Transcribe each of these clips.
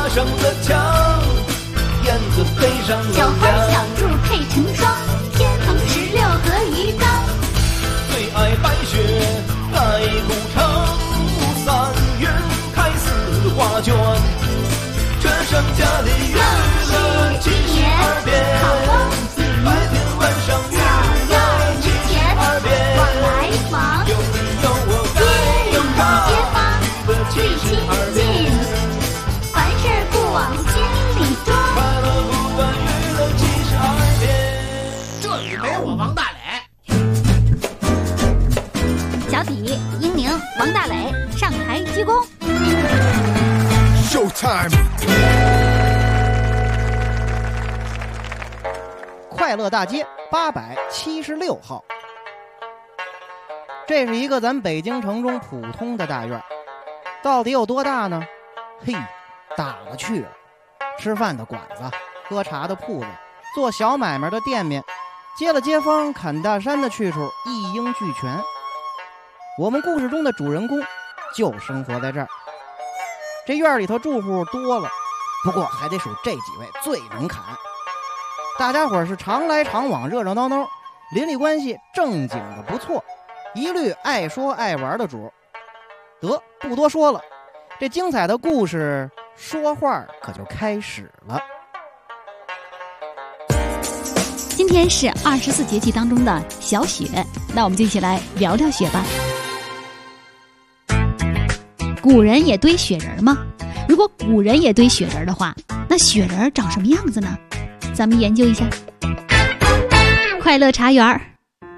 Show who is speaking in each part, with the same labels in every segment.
Speaker 1: 上了墙，燕子飞上了
Speaker 2: 小花
Speaker 1: 梁。
Speaker 2: 小兔配成双，天蓬16和鱼缸。
Speaker 1: 最爱白雪盖古城，3月开4画卷。这剩下的娱乐72遍，白天晚上娱乐72遍。
Speaker 2: 往来往，
Speaker 1: 有你有我
Speaker 2: 街里
Speaker 1: 该
Speaker 2: 街坊最亲
Speaker 1: 72
Speaker 2: 近
Speaker 1: 遍。，
Speaker 2: 凡事不往心里装。
Speaker 1: 快乐不断娱乐72遍。
Speaker 3: 这里没我王大磊。
Speaker 2: 小体、英宁、王大磊上台鞠躬。
Speaker 4: Showtime！
Speaker 5: 快乐大街876号，这是一个咱北京城中普通的大院，到底有多大呢？嘿，大了去了！吃饭的馆子，喝茶的铺子，做小买卖的店面，接了街坊砍大山的去处一应俱全。我们故事中的主人公就生活在这儿。这院里头住户多了，不过还得数这几位最能砍。大家伙是常来常往，热热闹闹，邻里关系正经的不错，一律爱说爱玩的主。得，不多说了，这精彩的故事说话可就开始了。
Speaker 2: 今天是24节气当中的小雪，那我们就一起来聊聊雪吧。古人也堆雪人吗？如果古人也堆雪人的话，那雪人长什么样子呢？咱们研究一下。快乐茶园儿。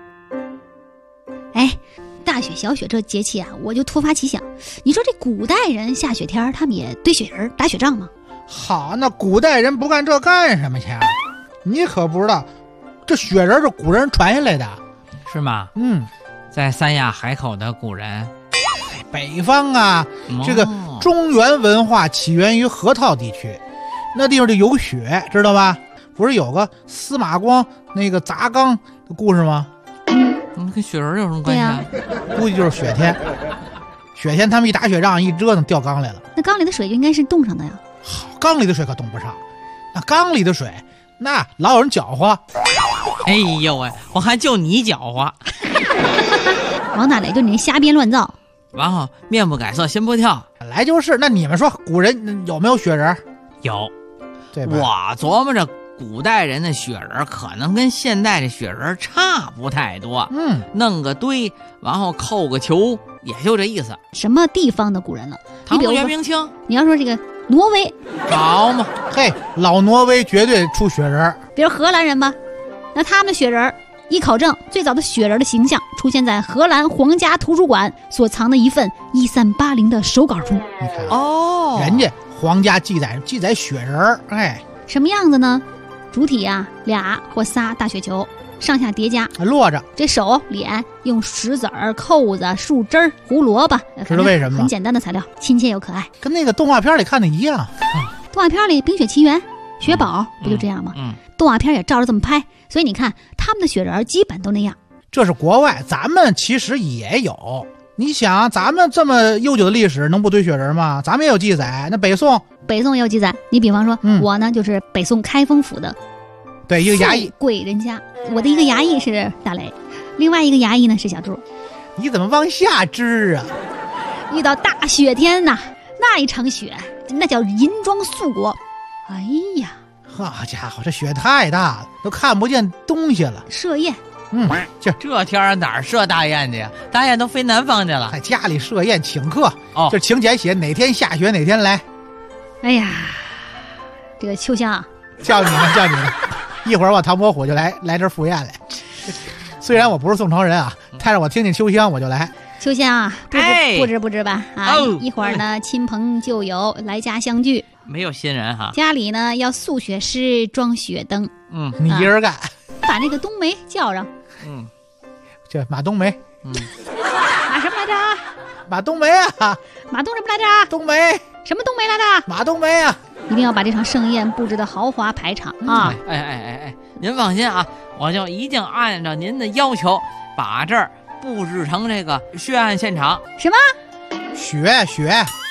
Speaker 2: 哎，大雪小雪这节气啊，我就突发奇想，你说这古代人下雪天他们也堆雪人打雪仗吗？
Speaker 3: 好，那古代人不干这干什么去？你可不知道，这雪人是古人传下来的，
Speaker 6: 是吗？在三亚海口的古人，
Speaker 3: 北方啊，这个中原文化起源于河套地区，那地方就有雪，知道吧？不是有个司马光那个砸缸的故事吗？
Speaker 6: 跟雪人有什么关系啊？
Speaker 3: 估计就是雪天，雪天他们一打雪仗一折腾掉缸来了。
Speaker 2: 那缸里的水就应该是冻上的呀。
Speaker 3: 好，缸里的水可冻不上，那缸里的水那老有人搅和。
Speaker 6: 哎呦喂，我还就你搅和。
Speaker 2: 王大磊就你瞎编乱造。
Speaker 6: 然后面不改色心不跳，
Speaker 3: 本来就是。那你们说古人有没有雪人？
Speaker 6: 有，
Speaker 3: 对吧？
Speaker 6: 我琢磨着古代人的雪人可能跟现代的雪人差不太多。弄个堆，然后扣个球，也就这意思。
Speaker 2: 什么地方的古人了？
Speaker 6: 唐宋元明清。
Speaker 2: 你要说这个挪威，
Speaker 6: 好嘛，
Speaker 3: 嘿，老挪威绝对出雪人。
Speaker 2: 比如荷兰人吧，那他们的雪人一考证，最早的雪人的形象出现在荷兰皇家图书馆所藏的一份1380的手稿中。
Speaker 3: 你看
Speaker 6: 哦，
Speaker 3: 人家皇家记载雪人，哎，
Speaker 2: 什么样子呢？主体啊，2或3大雪球，上下叠加，
Speaker 3: 落着。
Speaker 2: 这手脸用石子儿、扣子、树枝、胡萝卜，
Speaker 3: 知道为什么吗？
Speaker 2: 很简单的材料，亲切又可爱，
Speaker 3: 跟那个动画片里看的一样。
Speaker 2: 动画片里《冰雪奇缘》雪宝不就这样吗？动画片也照着这么拍，所以你看他们的雪人基本都那样。
Speaker 3: 这是国外，咱们其实也有。你想，咱们这么悠久的历史，能不堆雪人吗？咱们也有记载。那北宋
Speaker 2: 也有记载。你比方说，我呢就是北宋开封府的，
Speaker 3: 对，一个衙役
Speaker 2: 贵人家。我的一个衙役是大雷，另外一个衙役呢是小柱。
Speaker 3: 你怎么往下支啊？
Speaker 2: 遇到大雪天呐，那一场雪，那叫银装素裹。哎呀，
Speaker 3: 好家伙，这雪太大了，都看不见东西了。
Speaker 2: 设宴。
Speaker 6: 这天儿哪儿设大宴去呀？大宴都飞南方去了。
Speaker 3: 在家里设宴请客，
Speaker 6: 这
Speaker 3: 请柬写哪天下雪哪天来。
Speaker 2: 哎呀，这个秋香啊，
Speaker 3: 叫你呢，一会儿我唐伯虎就来这儿赴宴来。虽然我不是宋朝人啊，但是我听见秋香我就来。
Speaker 2: 秋香啊，不知吧？啊，一会儿呢，亲朋旧友来家相聚，
Speaker 6: 没有新人哈。
Speaker 2: 家里呢要塑雪狮、装雪灯。
Speaker 3: 你一人干，
Speaker 2: 把那个冬梅叫上。
Speaker 3: 这马冬梅。
Speaker 2: 马什么来着？
Speaker 3: 马冬梅啊。
Speaker 2: 马冬什么来着？
Speaker 3: 冬梅。
Speaker 2: 什么冬梅来着？
Speaker 3: 马冬梅啊。
Speaker 2: 一定要把这场盛宴布置的豪华排场啊！
Speaker 6: 哎，您放心啊，我就一定按照您的要求，把这儿布置成这个血案现场。
Speaker 2: 什么？
Speaker 3: 雪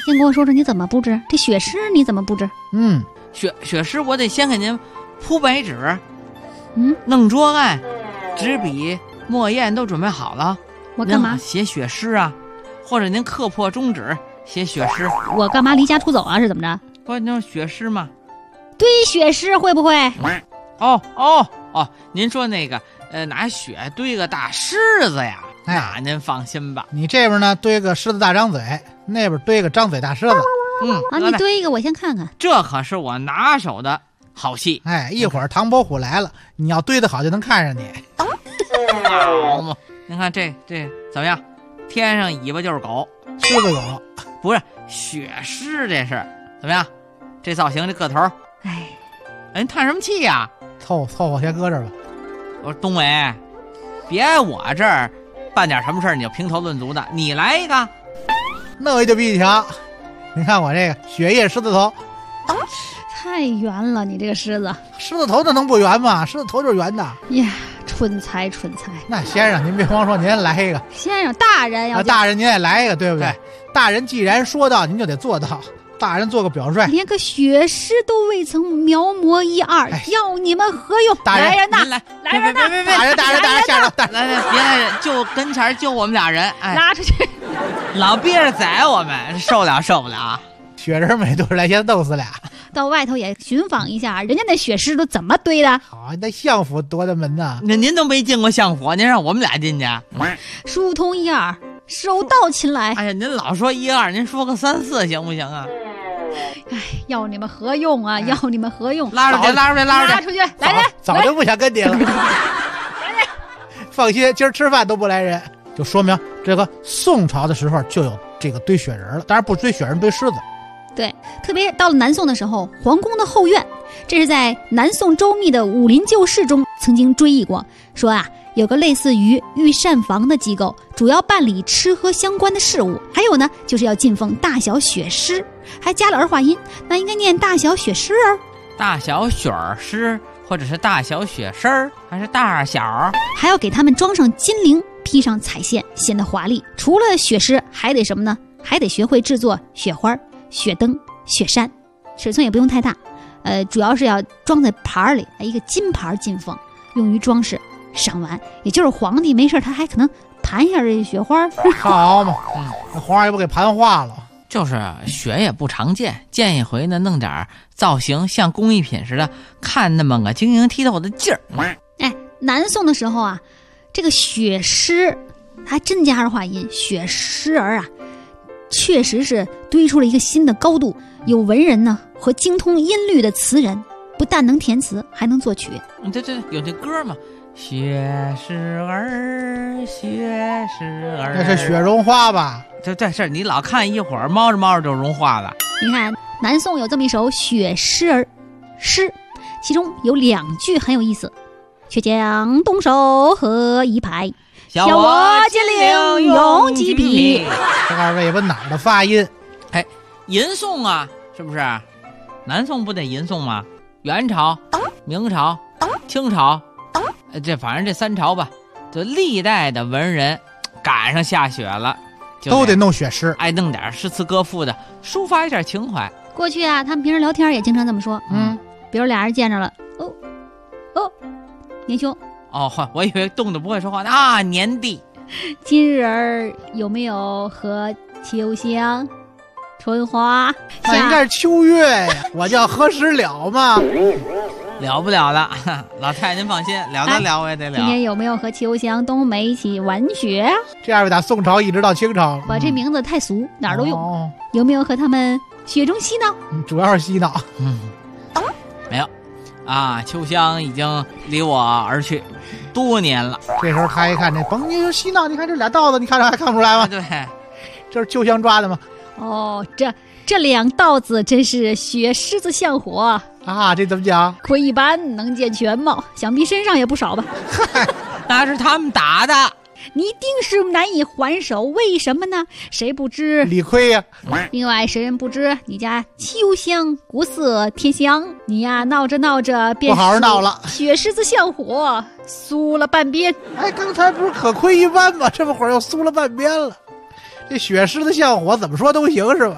Speaker 2: 先跟我说说你怎么布置这血狮，你怎么布置？
Speaker 6: 血狮我得先给您铺白纸，弄桌案，纸笔墨砚都准备好了。
Speaker 2: 我干嘛
Speaker 6: 写血狮啊？或者您刻破中指写血狮？
Speaker 2: 我干嘛离家出走啊？是怎么着？
Speaker 6: 不，那血狮吗？
Speaker 2: 堆血狮会不会？
Speaker 6: 哦，您说那个拿血堆个大狮子呀？那您放心吧。
Speaker 3: 你这边呢堆个狮子大张嘴，那边堆个张嘴大狮子。
Speaker 2: 你堆一个我先看看。
Speaker 6: 这可是我拿手的好戏。
Speaker 3: 一会儿唐伯虎来了，你要堆得好就能看上你。
Speaker 6: 好嘛，您看这怎么样？天上尾巴就是狗，
Speaker 3: 狮子狗，
Speaker 6: 不是血狮，这是怎么样？这造型这个头，您叹什么气呀？
Speaker 3: 凑合先搁这儿吧。
Speaker 6: 我说东伟，别我这儿办点什么事儿你就评头论足的，你来一个，
Speaker 3: 那我就比你强。你看我这个血液狮子头，
Speaker 2: 太圆了，你这个狮子。
Speaker 3: 狮子头那能不圆吗？狮子头就是圆的
Speaker 2: 呀。蠢材。
Speaker 3: 那先生您别光说，您来一个。
Speaker 2: 先生，大人要
Speaker 3: 大人您也来一个，对不对？大人既然说到，您就得做到。大人做个表率，
Speaker 2: 连个血狮都未曾描摹一二，要你们何用？来人呐！来人呐！
Speaker 3: 别！大人下手！
Speaker 6: 来，别来人，就跟前就我们俩人，
Speaker 2: 拉出去！
Speaker 6: 老憋着宰我们，受不了！
Speaker 3: 血人没多来，先弄死俩。
Speaker 2: 到外头也寻访一下，人家那血狮都怎么堆的？
Speaker 3: 好，那相府多大门呐？
Speaker 6: 您都没进过相府，您让我们俩进去？
Speaker 2: 疏通一二，手到擒来。
Speaker 6: 哎呀，您老说一二，您说个三四行不行啊？
Speaker 2: 要你们何用啊？要你们何用？
Speaker 6: 拉出去！
Speaker 2: 拉出去！来人！
Speaker 3: 早就不想跟你了。放心，今儿吃饭都不来人，就说明这个宋朝的时候就有这个堆血人了。当然不堆血人，堆狮子。
Speaker 2: 对，特别到了南宋的时候，皇宫的后院，这是在南宋周密的《武林旧事》中曾经追忆过，说有个类似于御膳房的机构，主要办理吃喝相关的事务。还有呢，就是要进奉大小血狮，还加了儿化音，那应该念大小血狮儿、
Speaker 6: 大小血狮，或者是大小血狮儿，还是大小？
Speaker 2: 还要给他们装上金铃，披上彩线，显得华丽。除了血狮，还得什么呢？还得学会制作雪花、雪灯、雪山，尺寸也不用太大，主要是要装在盘里，一个金盘进奉，用于装饰。赏玩，也就是皇帝没事他还可能盘一下这雪花。
Speaker 3: 好嘛，那皇上也不给盘化了。
Speaker 6: 就是雪也不常见一回呢，弄点造型像工艺品似的，看那么个晶莹剔透的劲儿。
Speaker 2: 南宋的时候这个雪狮还真加儿化音，雪狮儿确实是堆出了一个新的高度。有文人呢和精通音律的词人，不但能填词，还能作曲。
Speaker 6: 对，有这歌嘛。雪狮儿，
Speaker 3: 那是雪绒花吧？
Speaker 6: 这事你老看一会儿，猫着就融化了。
Speaker 2: 你看南宋有这么一首雪狮儿诗，其中有2句很有意思：却将动手合一拍，小我金陵用几匹。
Speaker 3: 这二位问哪儿的发音？
Speaker 6: 吟诵是不是？南宋不得吟诵吗？元朝、明朝、清朝。这反正这3朝吧，就历代的文人赶上下雪了，
Speaker 3: 都得弄雪狮，
Speaker 6: 弄点诗词歌赋的，抒发一点情怀。
Speaker 2: 过去他们平时聊天也经常这么说，比如俩人见着了，年兄，
Speaker 6: 我以为冻得不会说话年弟，
Speaker 2: 今日儿有没有和秋香、春花？
Speaker 3: 那应该是秋月呀，我叫何时了嘛。
Speaker 6: 了不了的，老太太您放心，了得了我也得了。
Speaker 2: 今天有没有和秋香、冬梅一起玩雪？
Speaker 3: 这二位打宋朝一直到清朝，
Speaker 2: 我这名字太俗，哪儿都用。有没有和他们雪中嬉闹？
Speaker 3: 主要是嬉闹。
Speaker 6: 没有秋香已经离我而去多年了。
Speaker 3: 这时候他一看，这甭你就嬉闹，你看这俩道子，你看着还看不出来吗？
Speaker 6: 对，
Speaker 3: 这是秋香抓的吗？
Speaker 2: 这2道子真是雪狮子像火
Speaker 3: 这怎么讲？
Speaker 2: 窥一斑能见全貌，想必身上也不少吧？
Speaker 6: 那是他们打的，
Speaker 2: 你一定是难以还手，为什么呢？谁不知
Speaker 3: 理亏呀？
Speaker 2: 另外谁人不知你家秋香国色天香，你闹着便
Speaker 3: 不好好闹了，
Speaker 2: 雪狮子像火，酥了半边。
Speaker 3: 刚才不是可窥一斑吗？这么会儿又酥了半边了。这雪狮子像火，怎么说都行是吧？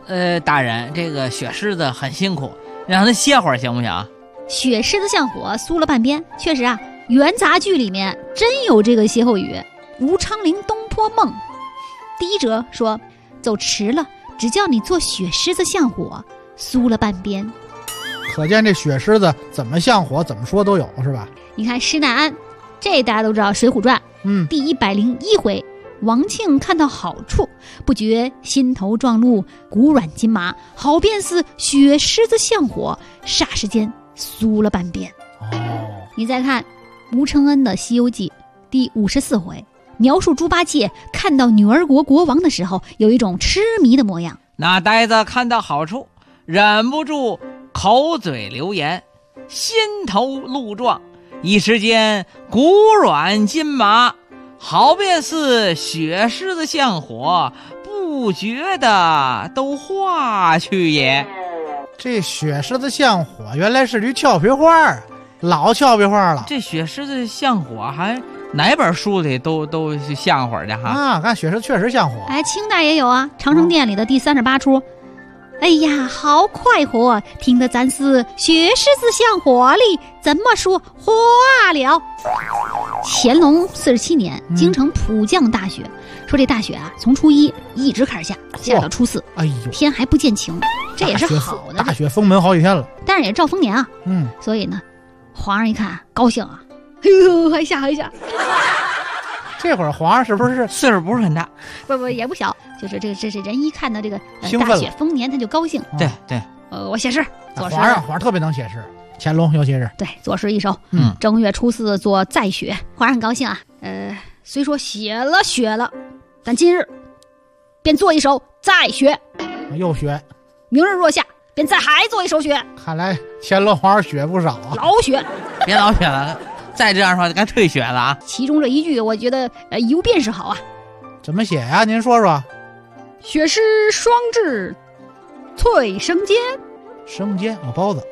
Speaker 6: 大人，这个雪狮子很辛苦，让他歇会儿行不行？
Speaker 2: 雪狮子向火，酥了半边。确实啊，元杂剧里面真有这个歇后语。吴昌龄东坡梦第一折说，走迟了，只叫你做雪狮子向火，酥了半边。
Speaker 3: 可见这雪狮子怎么向火怎么说都有，是吧？
Speaker 2: 你看施耐庵，这大家都知道《水浒传》第101回，王庆看到好处，不觉心头撞怒，骨软筋麻，好便似雪狮子向火，霎时间酥了半边。你再看吴承恩的《西游记》第54回，描述猪八戒看到女儿国国王的时候，有一种痴迷的模样。
Speaker 6: 那呆子看到好处，忍不住口嘴流言，心头怒撞，一时间骨软筋麻，好便似雪狮子向火，不觉得都化去也。
Speaker 3: 这雪狮子向火原来是句俏皮话，老俏皮话了。
Speaker 6: 这雪狮子向火还哪本书里都像会儿的哈
Speaker 3: 啊！看雪狮确实像火。
Speaker 2: 哎，清代也有啊，《长生殿》里的第38出。哎呀，好快活，听得咱是雪狮子向火里，怎么说化了？乾隆47年，京城普降大雪，说这大雪啊，从初一一直开始下到初四，
Speaker 3: 哎呦，
Speaker 2: 天还不见晴，这也是好的。
Speaker 3: 大雪封门好几天了，
Speaker 2: 但是也兆丰年啊，所以呢，皇上一看高兴啊，哎呦，还下。
Speaker 3: 这会儿皇上是不是
Speaker 6: 岁数不是很大？
Speaker 2: 不也不小，就是这是人一看到这个大
Speaker 3: 兴奋了
Speaker 2: 雪丰年，他就高兴。
Speaker 6: 对，
Speaker 2: 我写诗，左诗。
Speaker 3: 皇上特别能写诗，乾隆尤其是
Speaker 2: 对左诗一首。正月初四做再雪，皇上很高兴啊。虽说写了雪了，但今日便做一首再雪，
Speaker 3: 又雪。
Speaker 2: 明日若下，便再还做一首雪。
Speaker 3: 看来乾隆皇上雪不少啊，
Speaker 2: 老雪，
Speaker 6: 别老雪了。再这样说该退雪了啊！
Speaker 2: 其中这一句我觉得有便是好啊。
Speaker 3: 怎么写呀？您说说。
Speaker 2: 雪狮双至翠生煎，
Speaker 3: 生煎包子。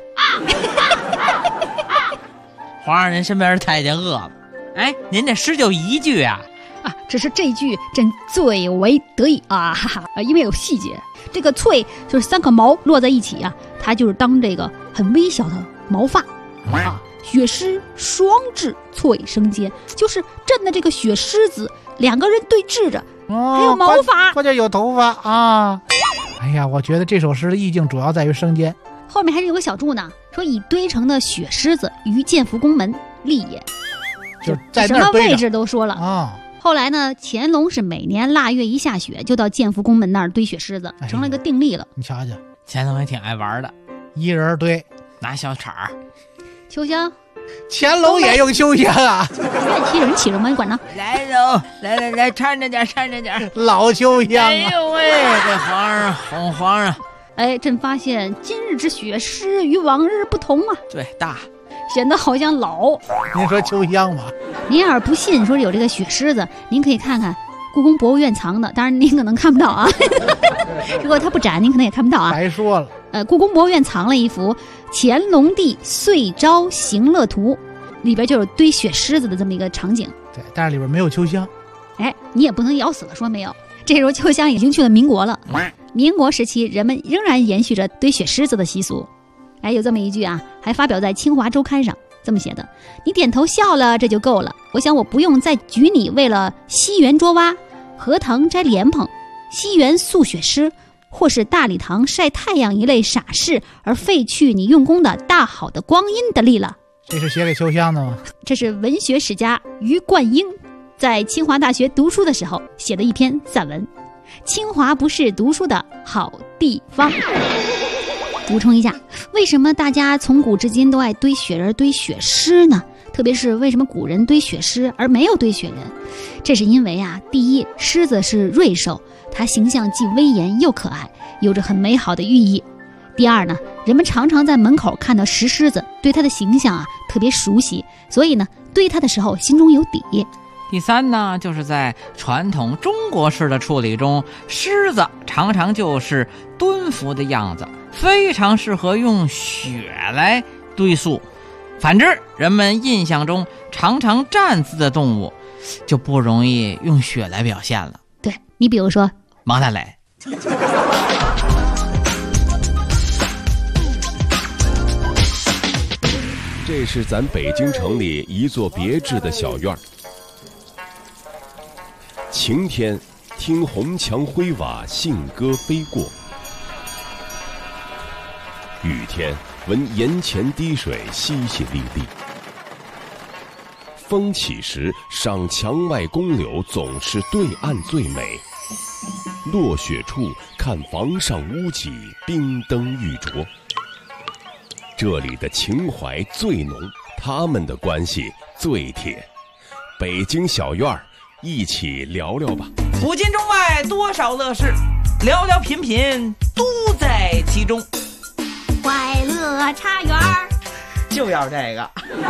Speaker 6: 皇上您身边太监饿了。哎，您这诗就一句啊？
Speaker 2: 只是这句真最为得意啊！哈哈，因为有细节。这个翠就是3颗毛落在一起啊，它就是当这个很微小的毛发啊。雪狮双至翠生煎，就是朕的这个雪狮子2个人对峙着，还有毛发，
Speaker 3: 关键有头发啊！哎呀，我觉得这首诗的意境主要在于生煎，
Speaker 2: 后面还是有个小注呢，说以堆成的雪狮子于建福宫门立也，
Speaker 3: 就在
Speaker 2: 什么位置都说了
Speaker 3: 啊。
Speaker 2: 后来呢，乾隆是每年腊月一下雪，就到建福宫门那儿堆雪狮子，成了一个定例了。
Speaker 3: 你瞧瞧，
Speaker 6: 乾隆也挺爱玩的，
Speaker 3: 一人堆，
Speaker 6: 拿小铲儿。
Speaker 2: 秋香，
Speaker 3: 乾隆也用秋香啊？
Speaker 2: 起人起了吗？你管呢？
Speaker 6: 来喽，来，搀着点，
Speaker 3: 老秋香啊！
Speaker 6: 哎呦喂，这皇上哄皇上。
Speaker 2: 哎，朕发现今日之雪狮与往日不同啊。
Speaker 6: 对，大，
Speaker 2: 显得好像老。
Speaker 3: 您说秋香吗？
Speaker 2: 您要是不信说有这个雪狮子，您可以看看故宫博物院藏的，当然您可能看不到啊。如果它不展，您可能也看不到啊。
Speaker 3: 白说了。
Speaker 2: 故宫博物院藏了一幅乾隆帝岁朝行乐图，里边就有堆雪狮子的这么一个场景。
Speaker 3: 对，但是里边没有秋香。
Speaker 2: 哎，你也不能咬死了说没有。这时候秋香已经去了民国了。民国时期，人们仍然延续着堆雪狮子的习俗。哎，有这么一句啊，还发表在《清华周刊》上，这么写的：你点头笑了，这就够了。我想我不用再举你为了西园捉蛙、荷塘摘莲蓬、西园塑雪狮，或是大礼堂晒太阳一类傻事而废去你用功的大好的光阴的力了。
Speaker 3: 这是写给秋香的吗？
Speaker 2: 这是文学史家余冠英在清华大学读书的时候写的一篇散文。清华不是读书的好地方。补充一下，为什么大家从古至今都爱堆雪人堆雪狮呢？特别是为什么古人堆雪狮而没有堆雪人？这是因为啊，第一，狮子是瑞兽，它形象既威严又可爱，有着很美好的寓意。第二呢，人们常常在门口看到石狮子，对它的形象啊特别熟悉，所以呢，堆它的时候心中有底。
Speaker 6: 第三呢，就是在传统中国式的处理中，狮子常常就是蹲伏的样子，非常适合用雪来堆塑。反之，人们印象中常常站姿的动物，就不容易用雪来表现了。
Speaker 2: 对，你比如说
Speaker 6: 王大雷。
Speaker 4: 这是咱北京城里一座别致的小院儿。晴天，听红墙灰瓦信鸽飞过；雨天，闻檐前滴水淅淅沥沥。风起时，赏墙外宫柳总是对岸最美；落雪处，看房上屋脊冰灯玉琢。这里的情怀最浓，他们的关系最铁。北京小院儿，一起聊聊吧。
Speaker 6: 古今中外多少乐事，聊聊品品都在其中。
Speaker 2: 快乐茶园儿
Speaker 6: 就要这个。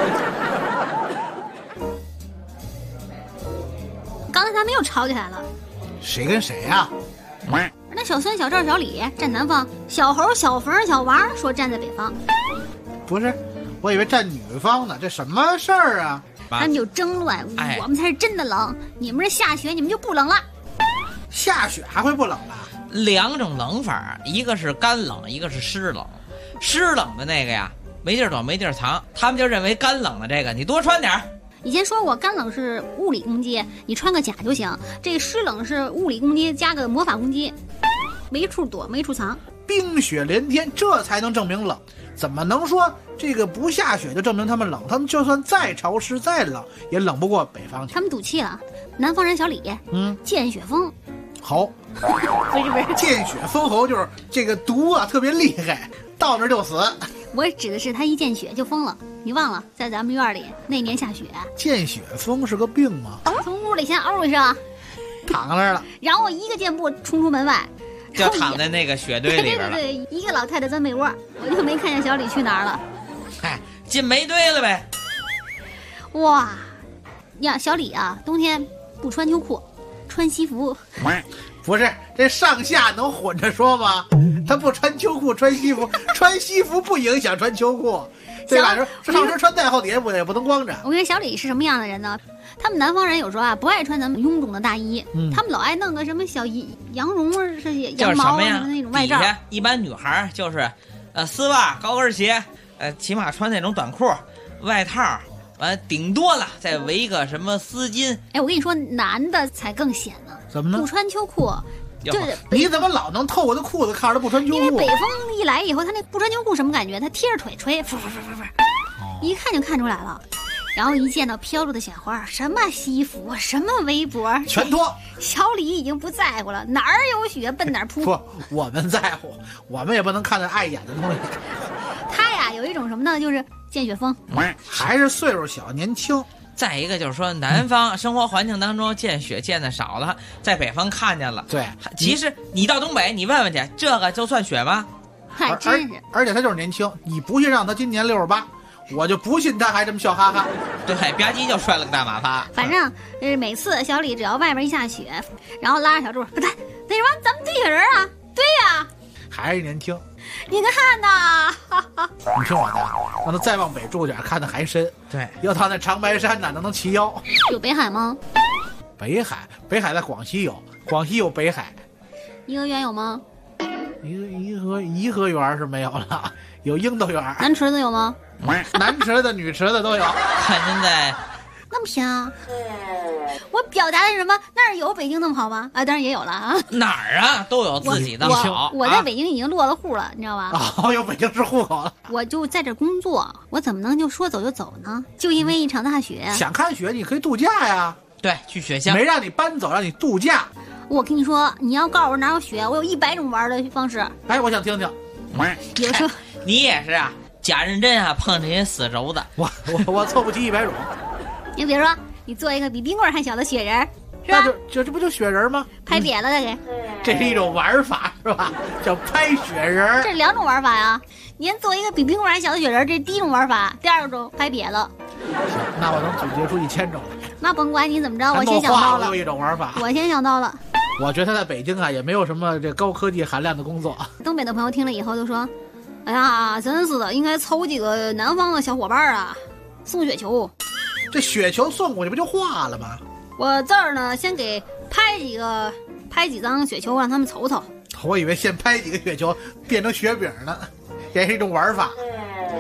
Speaker 2: 刚才他们又吵起来了，
Speaker 3: 谁跟谁呀？
Speaker 2: 那小孙、小赵、小李站南方，小猴、小冯、小王说站在北方。
Speaker 3: 不是，我以为站女方呢，这什么事儿啊？
Speaker 2: 他们就争论，我们才是真的冷，你们这下雪你们就不冷了。
Speaker 3: 下雪还会不冷啊？
Speaker 6: 两种冷法，一个是干冷，一个是湿冷。湿冷的那个呀，没地儿躲没地儿藏，他们就认为干冷的这个你多穿点儿。
Speaker 2: 以前说过，干冷是物理攻击，你穿个甲就行；这湿冷是物理攻击加个魔法攻击，没处躲没处藏。
Speaker 3: 冰雪连天，这才能证明冷。怎么能说这个不下雪就证明他们冷？他们就算再潮湿再冷，也冷不过北方去。
Speaker 2: 他们赌气了，南方人小李，见雪疯
Speaker 3: 猴，
Speaker 2: 不是
Speaker 3: 见雪封侯，就是这个毒啊特别厉害，到那儿就死。
Speaker 2: 我指的是他一见雪就疯了。你忘了，在咱们院里那年下雪，
Speaker 3: 见雪疯是个病吗？
Speaker 2: 从屋里先嗷一声，
Speaker 3: 躺那儿了，
Speaker 2: 然后一个箭步冲出门外，
Speaker 6: 就躺在那个雪堆里边了。
Speaker 2: 对，一个老太太钻被窝，我就没看见小李去哪儿了。
Speaker 6: 嗨，进煤堆了呗。
Speaker 2: 哇呀，小李啊，冬天不穿秋裤，穿西服。
Speaker 3: 不是，这上下能混着说吗？他不穿秋裤穿西服，穿西服不影响穿秋裤，对吧？上身穿带后底下也不能光着。
Speaker 2: 我跟小李是什么样的人呢？他们南方人有时候啊不爱穿咱们臃肿的大衣，他们老爱弄个什么小羊绒是羊毛什么那种外罩。
Speaker 6: 底下一般女孩就是丝袜高跟鞋，起码穿那种短裤外套，完顶多了再围一个什么丝巾。
Speaker 2: 哎，我跟你说，男的才更显呢。
Speaker 3: 怎么呢？
Speaker 2: 不穿秋裤。就是
Speaker 3: 你怎么老能透过他裤子看着他不穿秋裤？
Speaker 2: 因为北风一来以后，他那不穿秋裤什么感觉？他贴着腿吹，一看就看出来了。然后一见到飘落的雪花，什么西服，什么围脖，
Speaker 3: 全脱。
Speaker 2: 小李已经不在乎了，哪儿有雪奔哪儿扑。
Speaker 3: 不，我们在乎，我们也不能看到碍眼的东西。
Speaker 2: 他呀有一种什么呢？就是见雪疯，
Speaker 3: 还是岁数小年轻。
Speaker 6: 再一个就是说，南方生活环境当中见雪见的少了，在北方看见了。
Speaker 3: 对，
Speaker 6: 其实你到东北，你问问去，这个就算雪吗？
Speaker 2: 还真是。
Speaker 3: 而且他就是年轻，你不信让他今年68，我就不信他还这么笑哈哈。
Speaker 6: 对，吧唧就摔了个大马趴。
Speaker 2: 反正每次小李只要外面一下雪，然后拉着小柱，那什么，咱们堆雪人啊？对呀，
Speaker 3: 还是年轻。
Speaker 2: 你看呐，
Speaker 3: 你听我的，让他再往北住点，看得还深。
Speaker 6: 对，
Speaker 3: 要到那长白山哪能骑腰？
Speaker 2: 有北海吗？
Speaker 3: 北海在广西有，广西有北海。
Speaker 2: 颐和园有吗？
Speaker 3: 颐和园是没有了，有樱桃园。
Speaker 2: 南池子有吗？
Speaker 3: 男池子、女池子都有。
Speaker 6: 看您在
Speaker 2: 那么偏啊！我表达的是什么？那儿有北京那么好吗？啊，当然也有了啊。
Speaker 6: 哪儿啊都有自己的好。
Speaker 2: 我在北京已经落了户了，你知道吧？
Speaker 3: 哦，有北京市户口了。
Speaker 2: 我就在这工作，我怎么能就说走就走呢？就因为一场大雪。
Speaker 3: 想看雪，你可以度假呀。
Speaker 6: 对，去雪乡。
Speaker 3: 没让你搬走，让你度假。
Speaker 2: 我跟你说，你要告诉我哪有雪，我有100种玩的方式。
Speaker 3: 哎，我想听听。
Speaker 2: 有时候
Speaker 6: 你也是啊，假认真啊，碰这些死轴子。
Speaker 3: 我凑不齐100种。
Speaker 2: 你比如说，你做一个比冰棍还小的雪人，是吧？
Speaker 3: 这不就雪人吗？
Speaker 2: 拍扁了再给。
Speaker 3: 这是一种玩法，是吧？叫拍雪人。
Speaker 2: 这是2种玩法呀。您做一个比冰棍还小的雪人，这是第一种玩法。第二种拍扁了。
Speaker 3: 那我能总结出1000种来。
Speaker 2: 那甭管你怎么着，我先想到了。
Speaker 3: 有一种玩法。
Speaker 2: 我先想到了。
Speaker 3: 我觉得他在北京啊，也没有什么这高科技含量的工作。
Speaker 2: 东北的朋友听了以后就说：“哎呀，真是的，应该凑几个南方的小伙伴啊，送雪球。
Speaker 3: 这雪球送过去不就化了吗？
Speaker 2: 我这儿呢，先给拍几张雪球，让他们瞅瞅。
Speaker 3: 我以为先拍几个雪球变成雪饼呢，也是一种玩法。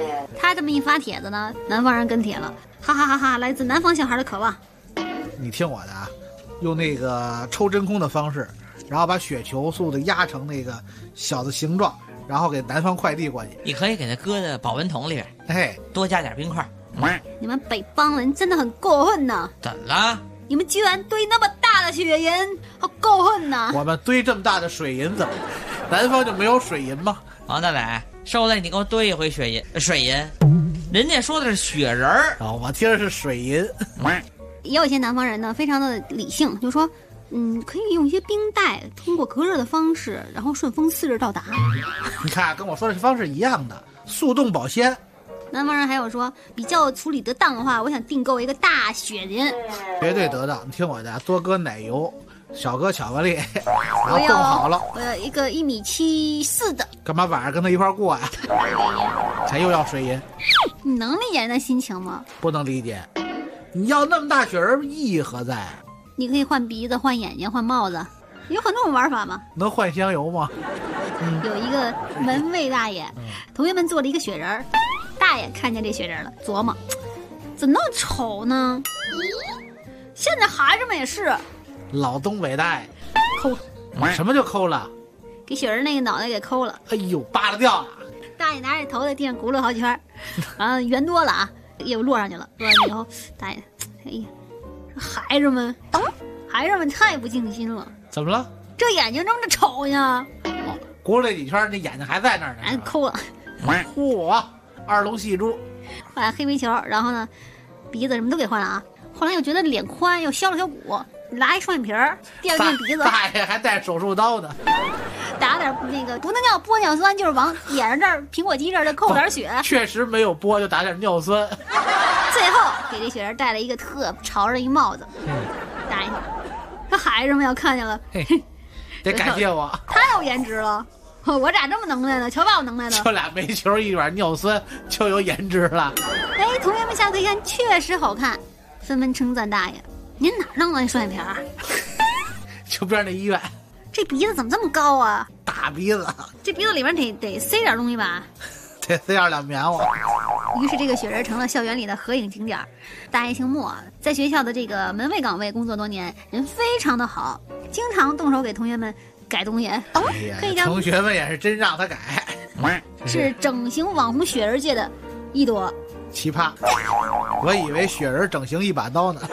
Speaker 2: 他这么一发帖子呢，南方人跟帖了，哈哈哈哈！来自南方小孩的渴望。
Speaker 3: 你听我的啊，用那个抽真空的方式，然后把雪球速度压成那个小的形状，然后给南方快递过去。
Speaker 6: 你可以给它搁在保温桶里边，
Speaker 3: 嘿，
Speaker 6: 多加点冰块。
Speaker 2: 你们北方人真的很过分呢！
Speaker 6: 怎么了？
Speaker 2: 你们居然堆那么大的雪银，好过分呐！
Speaker 3: 我们堆这么大的水银怎么？南方就没有水银吗？
Speaker 6: 王大磊，收来你给我堆一回水银，人家说的是雪人儿
Speaker 3: 啊，我听的是水银。
Speaker 2: 也有一些南方人呢，非常的理性，就说，可以用一些冰袋，通过隔热的方式，然后顺风4日到达。
Speaker 3: 你看，跟我说的方式一样的，速冻保鲜。
Speaker 2: 南方人还有说，比较处理得当的话，我想订购一个大雪人，
Speaker 3: 绝对得当。你听我的，多搁奶油，少搁巧克力，然后冻好了。
Speaker 2: 我要一个1.74米的。
Speaker 3: 干嘛晚上跟他一块过呀？才又要水银。
Speaker 2: 你能理解人的心情吗？
Speaker 3: 不能理解。你要那么大雪人，意义何在？
Speaker 2: 你可以换鼻子、换眼睛、换帽子，有很多种玩法嘛。
Speaker 3: 能换香油吗？
Speaker 2: 有一个门卫大爷，同学们做了一个雪人，大爷看见这雪人了，琢磨怎么那么丑呢？现在孩子们也是
Speaker 3: 老东北大爷
Speaker 2: 抠，
Speaker 3: 什么就抠了？
Speaker 2: 给雪人那个脑袋给抠了。
Speaker 3: 哎呦，扒拉掉了。
Speaker 2: 大爷拿着头在地上轱辘好几圈，然后圆多了啊，又落上去了。落上去以后，大爷，哎呀，孩子们太不尽心了。
Speaker 3: 怎么了？
Speaker 2: 这眼睛这么丑呢？
Speaker 3: 哦，轱辘几圈，那眼睛还在那儿呢。
Speaker 2: 哎，抠了。
Speaker 3: 嚯，二龙戏珠，
Speaker 2: 换黑煤球，然后呢，鼻子什么都给换了啊。后来又觉得脸宽，又削了小骨，拉一双眼皮儿，垫了鼻子。
Speaker 3: 大爷还带手术刀呢。
Speaker 2: 打点那个不能叫玻尿酸，就是往眼上这儿、苹果肌这儿再扣点血。
Speaker 3: 确实没有玻，就打点尿酸。
Speaker 2: 最后给这雪人戴了一个特潮的一帽子。大爷，这孩子们要看见了，
Speaker 3: 得感谢我，
Speaker 2: 太有颜值了。我咋这么能耐呢？瞧把我能耐的！
Speaker 3: 就俩煤球一碗尿酸就有颜值了。
Speaker 2: 哎，同学们下课一看，确实好看，纷纷称赞大爷：“您哪弄的那双眼皮儿？
Speaker 3: 就边那医院。
Speaker 2: 这鼻子怎么这么高啊？
Speaker 3: 大鼻子，
Speaker 2: 这鼻子里面得塞点东西吧？
Speaker 3: 得塞2两棉花。”
Speaker 2: 于是这个雪人成了校园里的合影景点。大爷姓莫，在学校的这个门卫岗位工作多年，人非常的好，经常动手给同学们改东西。
Speaker 3: 哎呀，同学们也是真让他改，
Speaker 2: 是整形网红雪人界的一朵
Speaker 3: 奇葩。我以为雪人整形一把刀呢。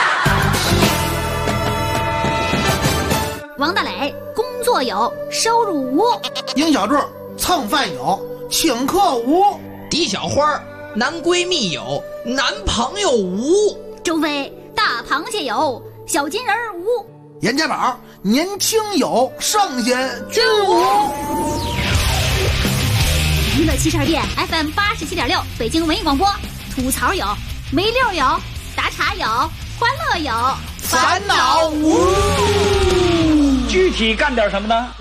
Speaker 2: 王大磊工作有，收入无。
Speaker 3: 英小柱蹭饭有，请客无。
Speaker 7: 狄小花男闺蜜有，男朋友无。
Speaker 2: 周飞大螃蟹有，小金人无。
Speaker 3: 严家宝年轻有，剩下均无。
Speaker 2: 娱乐72变 FM 87.6，北京文艺广播。吐槽有，没溜有，打岔有，欢乐有，
Speaker 7: 烦恼无。
Speaker 8: 具体干点什么呢？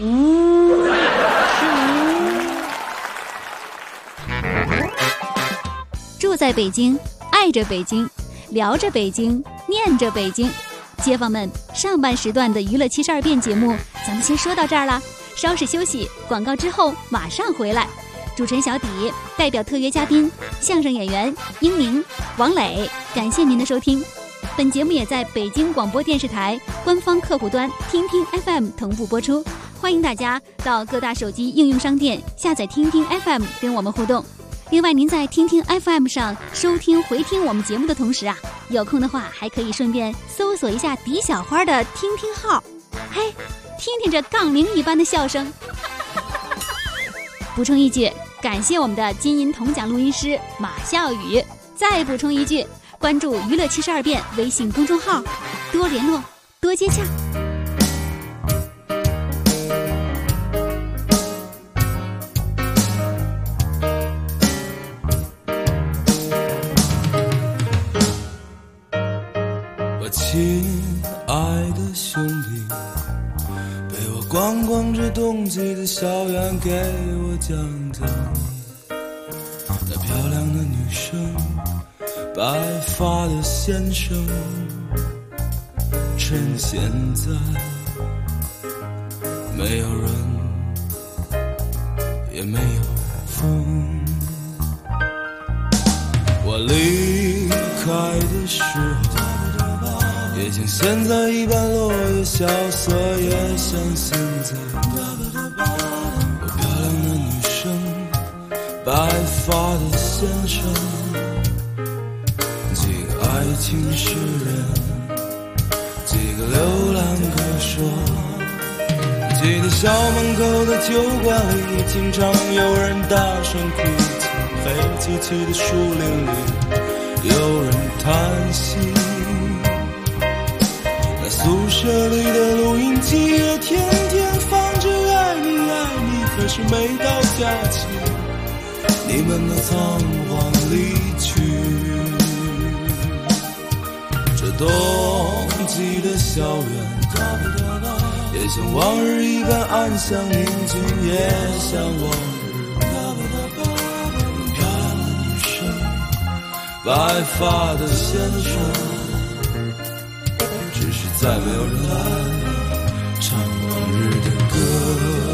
Speaker 2: 住在北京，爱着北京，聊着北京，念着北京。街坊们，上半时段的娱乐72变节目咱们先说到这儿了，稍事休息，广告之后马上回来。主持人小迪代表特约嘉宾相声演员英明、王磊，感谢您的收听。本节目也在北京广播电视台官方客户端听听 FM 同步播出，欢迎大家到各大手机应用商店下载听听 FM 跟我们互动。另外，您在听听 FM 上收听回听我们节目的同时啊，有空的话还可以顺便搜索一下狄小花的听听号，嘿，听听这杠铃一般的笑声。补充一句，感谢我们的金银铜奖录音师马笑宇。再补充一句，关注娱乐72变微信公众号，多联络，多接洽。
Speaker 9: 我亲爱的兄弟，陪我逛逛这冬季的校园，给我讲讲那漂亮的女生，白发的先生，趁现在没有人也没有风。 离开的时候，也像现在一般落叶萧瑟，也像现在有漂亮的女生，白发的先生，几个爱情诗人，几个流浪歌手。记得校门口的酒馆里，经常有人大声哭泣，黑漆漆的树林里有人叹息。那宿舍里的录音机也天天放着爱你爱你，可是每到假期你们都仓皇离去。这冬季的校园也像往日一般安详宁静，也像往日漂亮的女生，白发的先生，只是再没有人来唱往日的歌。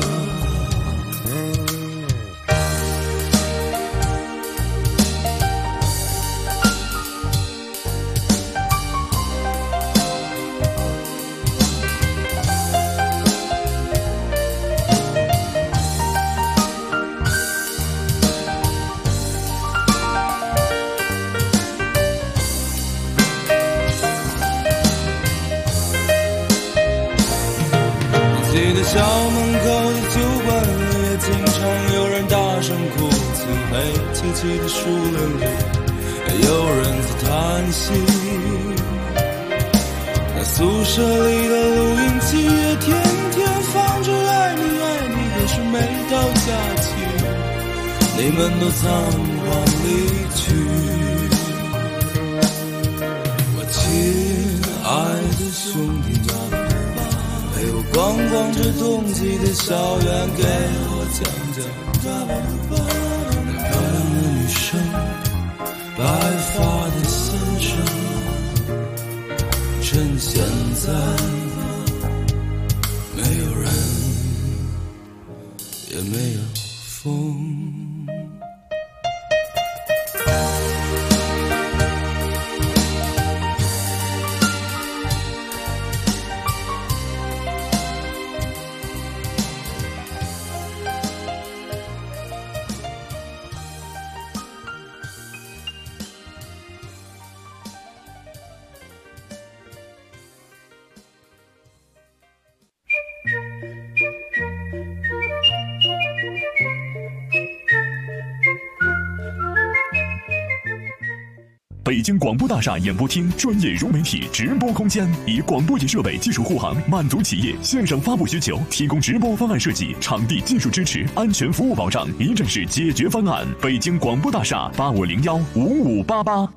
Speaker 9: 校门口的酒馆里也经常有人大声哭泣，黑漆漆的树林里有人在叹息。那宿舍里的录音机也天天放着爱你爱你，可是每到假期你们都仓皇离去。我亲爱的兄弟，陪我逛逛这冬季的校园，给我讲讲那漂亮的女生，白发的先生。趁现在没有人，也没有风。
Speaker 10: 北京广播大厦演播厅专业融媒体直播空间，以广播体设备技术护航，满足企业线上发布需求，提供直播方案设计、场地技术支持、安全服务保障，一站式解决方案。北京广播大厦85015588。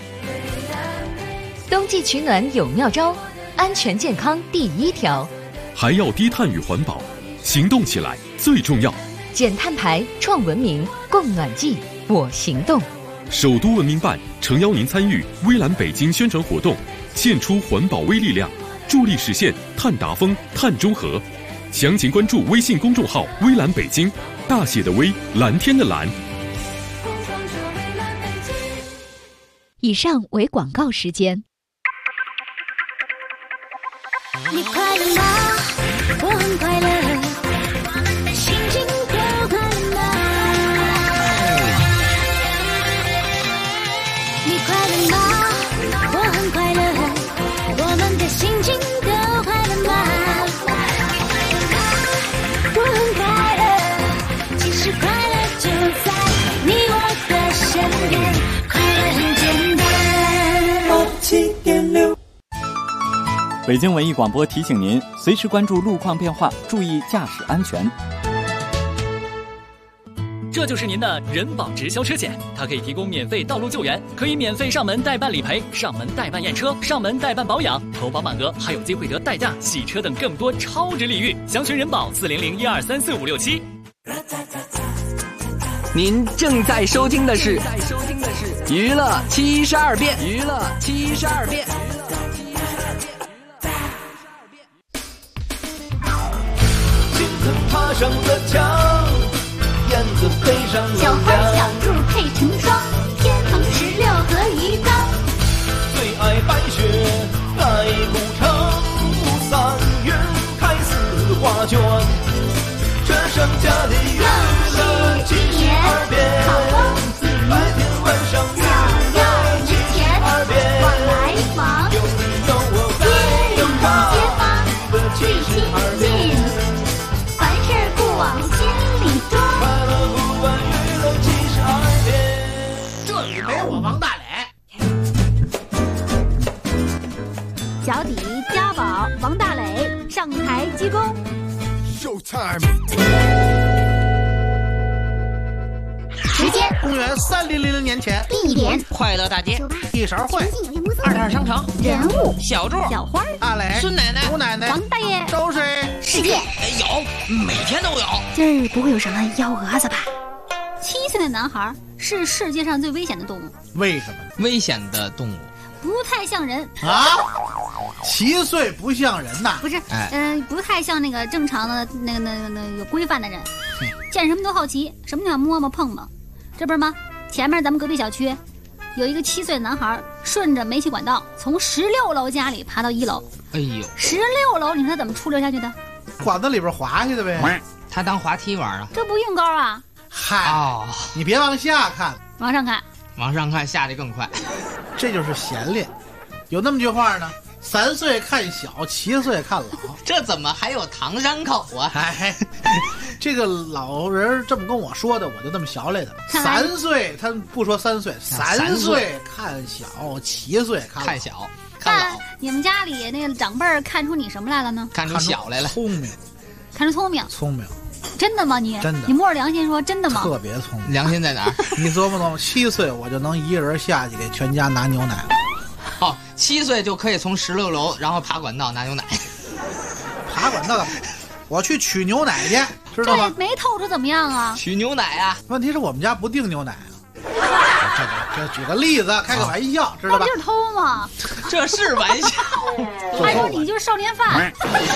Speaker 11: 冬季取暖有妙招，安全健康第一条，
Speaker 12: 还要低碳与环保，行动起来最重要。
Speaker 11: 减碳排，创文明，供暖季，我行动。
Speaker 12: 首都文明办诚邀您参与微蓝北京宣传活动，献出环保微力量，助力实现碳达峰、碳中和。详情关注微信公众号“微蓝北京”，大写的微，蓝天的蓝。
Speaker 11: 以上为广告时间。
Speaker 13: 你快乐吗？我很快乐，心情都快乐吗？你快乐吗？我很快乐，我们的心情都快乐吗？我很快乐，其实快乐就在你我的身边，快乐很简单。87.6
Speaker 14: 北京文艺广播提醒您，随时关注路况变化，注意驾驶安全。
Speaker 15: 这就是您的人保直销车险，它可以提供免费道路救援，可以免费上门代办理赔、上门代办验车、上门代办保养，投保满额还有机会得代驾、洗车等更多超值礼遇。详询人保40012344567。
Speaker 16: 您正在收听的是娱乐72变，娱乐72变。
Speaker 1: 爬上了墙，燕子飞上了梁，
Speaker 13: 小花小兔配成双，天堂16和
Speaker 1: 画卷，这剩下的娱乐72变，白天晚上娱乐72变，有你有我在有他的72变，
Speaker 2: 凡事不往心里装，
Speaker 1: 快乐不管娱乐72变。
Speaker 3: 这里没我王大磊，
Speaker 2: 小底家宝王大磊上台鞠躬。
Speaker 3: 时间公元3000年前，
Speaker 2: 地点
Speaker 6: 快乐大街，
Speaker 3: 一勺会，
Speaker 6: 二点商城，
Speaker 2: 人物
Speaker 6: 小柱，
Speaker 2: 小花，
Speaker 3: 大磊，
Speaker 6: 孙奶奶，
Speaker 3: 吴奶奶，
Speaker 2: 王大爷，
Speaker 3: 周水，
Speaker 2: 世界
Speaker 6: 有，每天都有。
Speaker 2: 今儿不会有什么幺蛾子吧？7岁的男孩是世界上最危险的动物，
Speaker 3: 为什么？
Speaker 6: 危险的动物
Speaker 2: 不太像人
Speaker 3: 啊？7岁不像人呐？
Speaker 2: 不是，不太像那个正常的那有规范的人，见什么都好奇，什么都想摸摸碰碰。这不是吗？前面咱们隔壁小区有一个7岁的男孩，顺着煤气管道从16楼家里爬到1楼。
Speaker 6: 哎呦
Speaker 2: ，16楼，你说他怎么出溜下去的？
Speaker 3: 管子里边滑去的呗。
Speaker 6: 他当滑梯玩啊？
Speaker 2: 这不硬高啊？
Speaker 3: 嗨，你别往下看，
Speaker 2: 往上看，
Speaker 6: 往上看下得更快。
Speaker 3: 这就是闲练。有那么句话呢，3岁看小，7岁看老。
Speaker 6: 这怎么还有唐山口啊？
Speaker 3: 哎，这个老人这么跟我说的，我就这么学来的。3岁他不说3岁，3岁看小，7岁看
Speaker 6: 小，看老。
Speaker 2: 你们家里那个长辈看出你什么来了呢？
Speaker 6: 看出小来了，
Speaker 3: 聪明，
Speaker 2: 看出聪明，
Speaker 3: 聪明。
Speaker 2: 真的吗你？
Speaker 3: 真的，
Speaker 2: 你摸着良心说真的吗？
Speaker 3: 特别聪明。
Speaker 6: 良心在哪儿？
Speaker 3: 你琢磨琢磨，7岁我就能一人下去给全家拿牛奶了。
Speaker 6: 哦，7岁就可以从16楼，然后爬管道拿牛奶。
Speaker 3: 爬管道，我去取牛奶去，知道吗？
Speaker 2: 没透出怎么样啊？
Speaker 6: 取牛奶啊？
Speaker 3: 问题是我们家不订牛奶啊。这举个例子，开个玩笑，知道吧？
Speaker 2: 那就是偷吗？
Speaker 6: 这是玩笑。
Speaker 2: 还说你就是少年犯。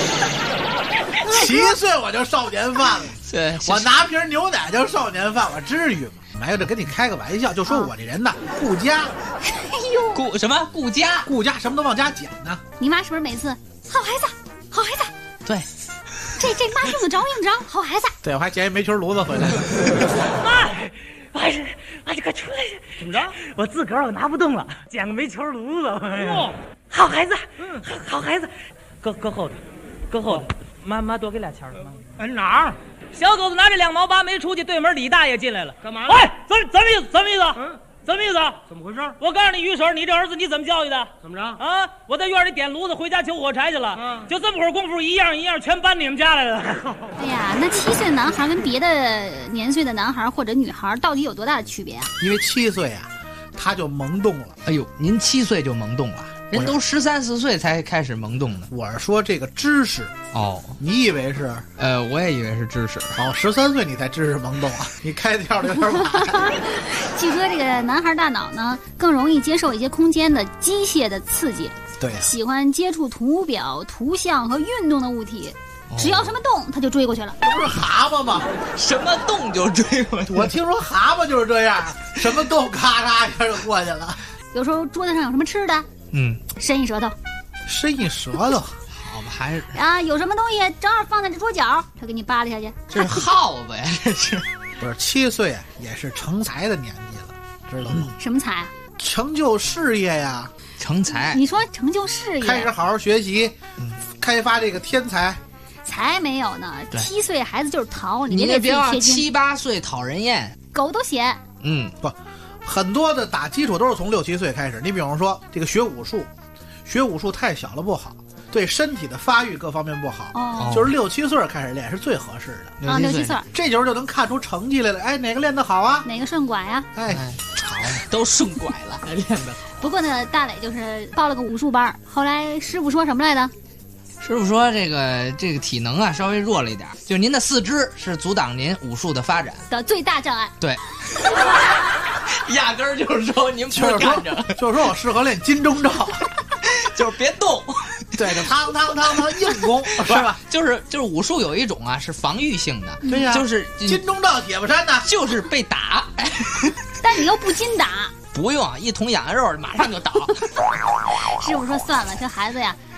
Speaker 3: 7岁我就少年犯了。
Speaker 6: 对，
Speaker 3: 我拿瓶牛奶就少年犯，我至于吗？没有，这跟你开个玩笑，就说我这人呐，顾家。
Speaker 2: 哎呦，
Speaker 6: 顾什么？顾家？
Speaker 3: 顾家什么都往家捡呢。
Speaker 2: 你妈是不是每次好孩子，好孩子？
Speaker 6: 对，
Speaker 2: 这妈用得着用着，好孩子。
Speaker 3: 对，我还捡一煤球炉子回来。
Speaker 8: 妈，哎，快出来！怎么着？我自个儿我拿不动了，捡个煤球炉子。哦，好孩子，好孩子，搁后头，搁后头。妈多给俩钱了。哪儿？小狗子拿着2毛8没出去，对门李大爷进来了。干嘛？哎，怎么意思？怎么意思？怎么意思？怎么回事？我告诉你，于婶，你这儿子你怎么教育的？怎么着？啊！我在院里点炉子，回家求火柴去了。就这么会儿功夫，一样全搬你们家来了。
Speaker 2: 哎呀，那7岁的男孩跟别的年岁的男孩或者女孩到底有多大的区别啊？
Speaker 3: 因为7岁啊，他就萌动了。
Speaker 6: 哎呦，您7岁就萌动了？人都13、14岁才开始萌动呢。
Speaker 3: 我是说这个知识
Speaker 6: 哦，
Speaker 3: 你以为是？
Speaker 6: 我也以为是知识。
Speaker 3: 哦，13岁你才知识萌动啊？你开跳的有点晚。
Speaker 2: 据说这个男孩大脑呢更容易接受一些空间的机械的刺激，
Speaker 3: 对，
Speaker 2: 喜欢接触图表、图像和运动的物体。只要什么动，他就追过去了。
Speaker 3: 这不是蛤蟆吗？
Speaker 6: 什么动就追过去。
Speaker 3: 我听说蛤蟆就是这样，什么动咔嚓一下就过去了。
Speaker 2: 有时候桌子上有什么吃的，伸一舌头，
Speaker 3: 伸一舌头，
Speaker 6: 好吧，还是
Speaker 2: 啊，有什么东西正好放在这桌角，他给你扒拉下去。
Speaker 6: 这是耗子呀，这是。
Speaker 3: 不是7岁啊，也是成才的年纪了，知道吗？
Speaker 2: 什么才啊？
Speaker 3: 成就事业呀，
Speaker 6: 成才。
Speaker 2: 你说成就事业，
Speaker 3: 开始好好学习，开发这个天才。
Speaker 2: 才没有呢，7岁孩子就是淘，
Speaker 6: 你别往7、8岁讨人厌，
Speaker 2: 狗都嫌。
Speaker 3: 不，很多的打基础都是从6、7岁开始。你比方说这个学武术太小了不好，对身体的发育各方面不好，就是6、7岁开始练是最合适的。
Speaker 2: 6、7岁，
Speaker 3: 这时候就能看出成绩来了。哎，哪个练得好啊？
Speaker 2: 哪个顺拐呀？
Speaker 3: 哎，
Speaker 6: 好，都顺拐了，还练得好。
Speaker 2: 不过呢，大磊就是报了个武术班，后来师傅说什么来着？
Speaker 6: 师傅说这个体能啊稍微弱了一点，就是您的4肢是阻挡您武术的发展
Speaker 2: 的最大障碍。
Speaker 6: 对，压根儿就是说您不干着，
Speaker 3: 就是说我适合练金钟罩，
Speaker 6: 就是别动。
Speaker 3: 对，就汤硬功是吧？
Speaker 6: 就是武术有一种啊是防御性的，
Speaker 3: 对呀，
Speaker 6: 就是
Speaker 3: 金钟罩铁布衫呢，
Speaker 6: 就是被打，
Speaker 2: 但你又不禁打。
Speaker 6: 不用，一桶羊肉马上就倒。
Speaker 2: 师傅说算了，这孩子呀，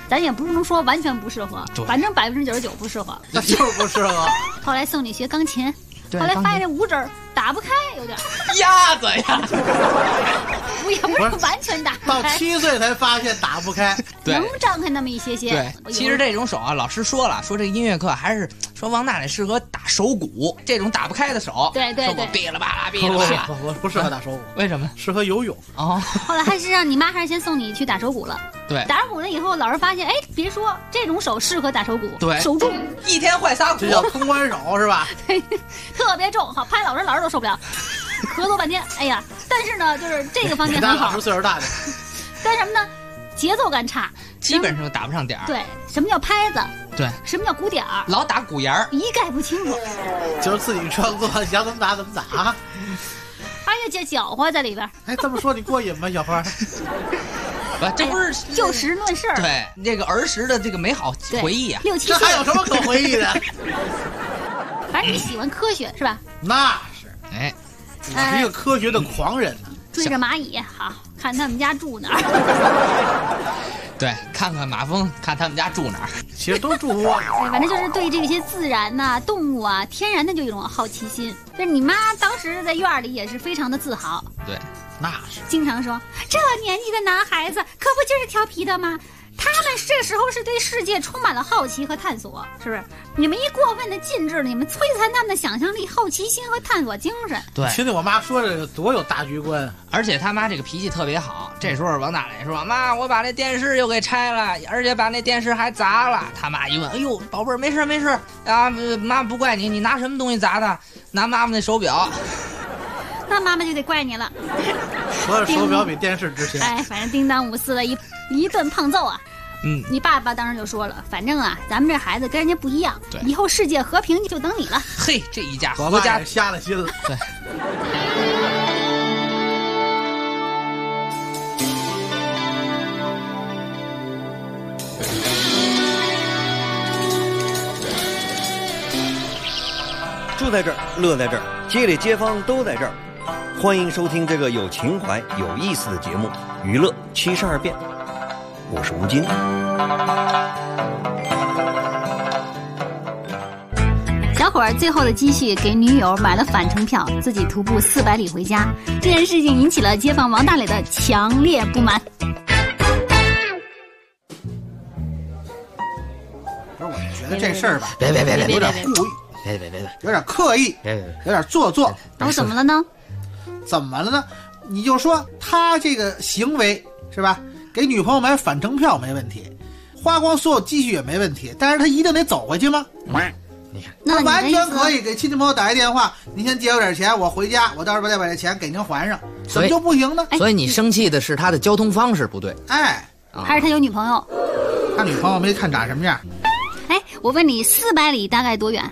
Speaker 2: 咱也不能说完全不适合，反正99%不适合。
Speaker 3: 那就是不适合。
Speaker 2: 后来送你学钢琴，后来发现这五指打不开，有点
Speaker 6: 鸭子呀，
Speaker 2: 也不是完全打不开。
Speaker 3: 到7岁才发现打不开，
Speaker 2: 能张开那么一些些。
Speaker 6: 对，其实这种手啊，老师说了，说这个音乐课还是说王大奶适合打手鼓，这种打不开的手。
Speaker 2: 对，
Speaker 6: 哔啦吧啦，哔啦吧啦。
Speaker 3: 我不适合打手鼓，
Speaker 6: 为什么？
Speaker 3: 适合游泳。
Speaker 6: 哦。
Speaker 2: 后来还是让你妈还是先送你去打手鼓了。
Speaker 6: 对，
Speaker 2: 打手鼓了以后，老师发现，哎，别说这种手适合打手鼓，
Speaker 6: 对，
Speaker 2: 手重，
Speaker 6: 一天坏仨鼓，
Speaker 3: 这叫通关手是吧？
Speaker 2: 对，特别重，好拍老师都受不了，咳嗽半天。哎呀，但是呢，就是这个方面很好。
Speaker 3: 老师岁数大的，
Speaker 2: 但什么呢？节奏感差，
Speaker 6: 基本上打不上点儿。
Speaker 2: 对，什么叫拍子？
Speaker 6: 对，
Speaker 2: 什么叫鼓点儿？
Speaker 6: 老打鼓沿儿，
Speaker 2: 一概不清楚。
Speaker 3: 就是自己创作，想怎么打怎么打。
Speaker 2: 还有搅和在里边。
Speaker 3: 哎，这么说你过瘾吗，小花？
Speaker 6: 这不是
Speaker 2: 就事论事。
Speaker 6: 对，这个儿时的这个美好回忆啊
Speaker 2: ，6、7岁
Speaker 3: 这还有什么可回忆的？
Speaker 2: 反正你喜欢科学是吧？
Speaker 3: 那是，
Speaker 6: 哎，
Speaker 3: 我是一个科学的狂人呢。
Speaker 2: 追着蚂蚁，好看他们家住哪儿。
Speaker 6: 对，看看马蜂，看他们家住哪儿，
Speaker 3: 其实都住窝。
Speaker 2: 反正就是对这些自然呐、动物啊、天然的就有一种好奇心。就是你妈当时在院里也是非常的自豪。
Speaker 6: 对，
Speaker 3: 那是
Speaker 2: 经常说这年纪的男孩子可不就是调皮的吗？他们这时候是对世界充满了好奇和探索，是不是？你们一过分的禁止，你们摧残他们的想象力、好奇心和探索精神。
Speaker 6: 对，
Speaker 3: 听听我妈说这个多有大局观，
Speaker 6: 而且他妈这个脾气特别好。这时候王大磊说：“妈，我把那电视又给拆了，而且把那电视还砸了。”他妈一问：“哎呦，宝贝儿，没事没事啊，妈不怪你，你拿什么东西砸的？拿妈妈那手表。”
Speaker 2: 那妈妈就得怪你了。
Speaker 3: 我的手表比电视值钱。
Speaker 2: 哎，反正叮当五四的一顿胖揍啊。你爸爸当时就说了，反正啊，咱们这孩子跟人家不一样，以后世界和平就等你了。
Speaker 6: 嘿，这一家
Speaker 3: 国家瞎了心了。
Speaker 6: 对。
Speaker 17: 住在这儿，乐在这儿，街里街坊都在这儿。欢迎收听这个有情怀、有意思的节目《娱乐72变》，我是吴京。
Speaker 2: 小伙儿最后的积蓄给女友买了返程票，自己徒步400里回家。这件事情引起了街坊王大磊的强烈不满。
Speaker 3: 不是，我觉得这事儿吧，
Speaker 6: 别
Speaker 3: 有点故意，
Speaker 6: 别，
Speaker 3: 有点刻意，有点做作。
Speaker 2: 然后怎么了呢？
Speaker 3: 怎么了呢？你就说他这个行为是吧？给女朋友买返程票没问题，花光所有积蓄也没问题，但是他一定得走回去吗？他完全可以给亲戚朋友打一电话，您先借我点钱，我回家，我到时候再把这钱给您还上，怎么就不行呢？
Speaker 6: 所以你生气的是他的交通方式不对，
Speaker 2: 还是他有女朋友？
Speaker 3: 他女朋友没看长什么样。
Speaker 2: 哎，我问你，400里大概多远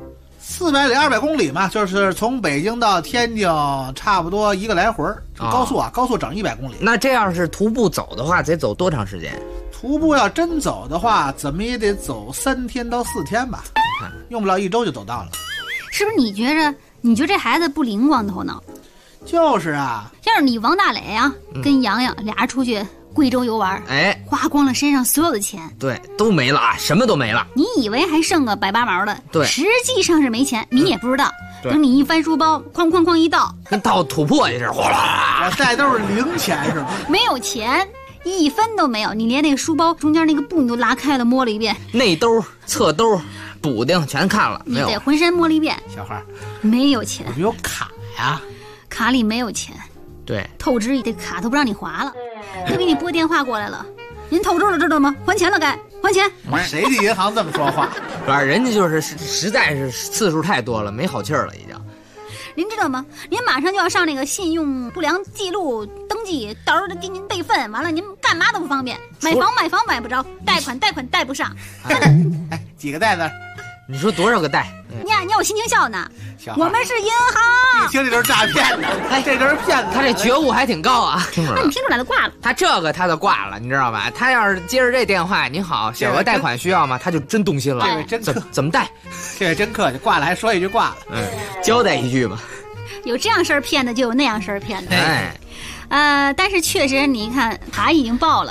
Speaker 3: ？400里200公里嘛，就是从北京到天津差不多一个来回。高速啊，高速整100公里。
Speaker 6: 那这要是徒步走的话，得走多长时间？
Speaker 3: 徒步要真走的话，怎么也得走3天到4天吧，用不了1周就走到了。
Speaker 2: 是不是你觉得这孩子不灵光头脑？
Speaker 3: 就是啊，
Speaker 2: 要是你王大磊啊，跟洋洋俩人出去贵州游玩，
Speaker 6: 哎，
Speaker 2: 花光了身上所有的钱，
Speaker 6: 对，都没了啊，什么都没了。
Speaker 2: 你以为还剩个百八毛的，
Speaker 6: 对，
Speaker 2: 实际上是没钱，你也不知道。等你一翻书包，哐哐哐一倒，
Speaker 6: 跟倒土破一似的，哗啦！
Speaker 3: 我带都是零钱是吗？
Speaker 2: 没有钱，1分都没有，你连那个书包中间那个布你都拉开了，摸了一遍，
Speaker 6: 内兜、侧兜、补丁全看了，
Speaker 2: 你得浑身摸了一遍。
Speaker 3: 小花，
Speaker 2: 没有钱，
Speaker 3: 有卡呀，
Speaker 2: 卡里没有钱。
Speaker 6: 对，
Speaker 2: 透支的卡都不让你划了，都给你拨电话过来了，您透支了知道吗？还钱了该还钱。
Speaker 3: 谁的银行这么说话？
Speaker 6: 不是，人家就是实在是次数太多了，没好气儿了已经。
Speaker 2: 您知道吗？您马上就要上那个信用不良记录登记，到时候给您备份，完了您干嘛都不方便，买房买不着，贷款贷不上。
Speaker 3: 哎，几个贷字？
Speaker 6: 你说多少个贷？
Speaker 2: 你有心情笑呢？我们是银行。
Speaker 3: 一听这就是诈骗的，哎，这就是骗子。
Speaker 6: 他这觉悟还挺高啊，听出来了。
Speaker 2: 那你听出来了，挂了。
Speaker 6: 他这个他就挂了，你知道吧？他要是接着这电话，您好，小额贷款需要吗？他就真动心了。
Speaker 3: 这位真
Speaker 6: 怎么贷？
Speaker 3: 这位真客气，挂了还说一句挂了。
Speaker 6: 交代一句吧。
Speaker 2: 有这样事儿骗的，就有那样事儿骗的。但是确实你看卡已经报了。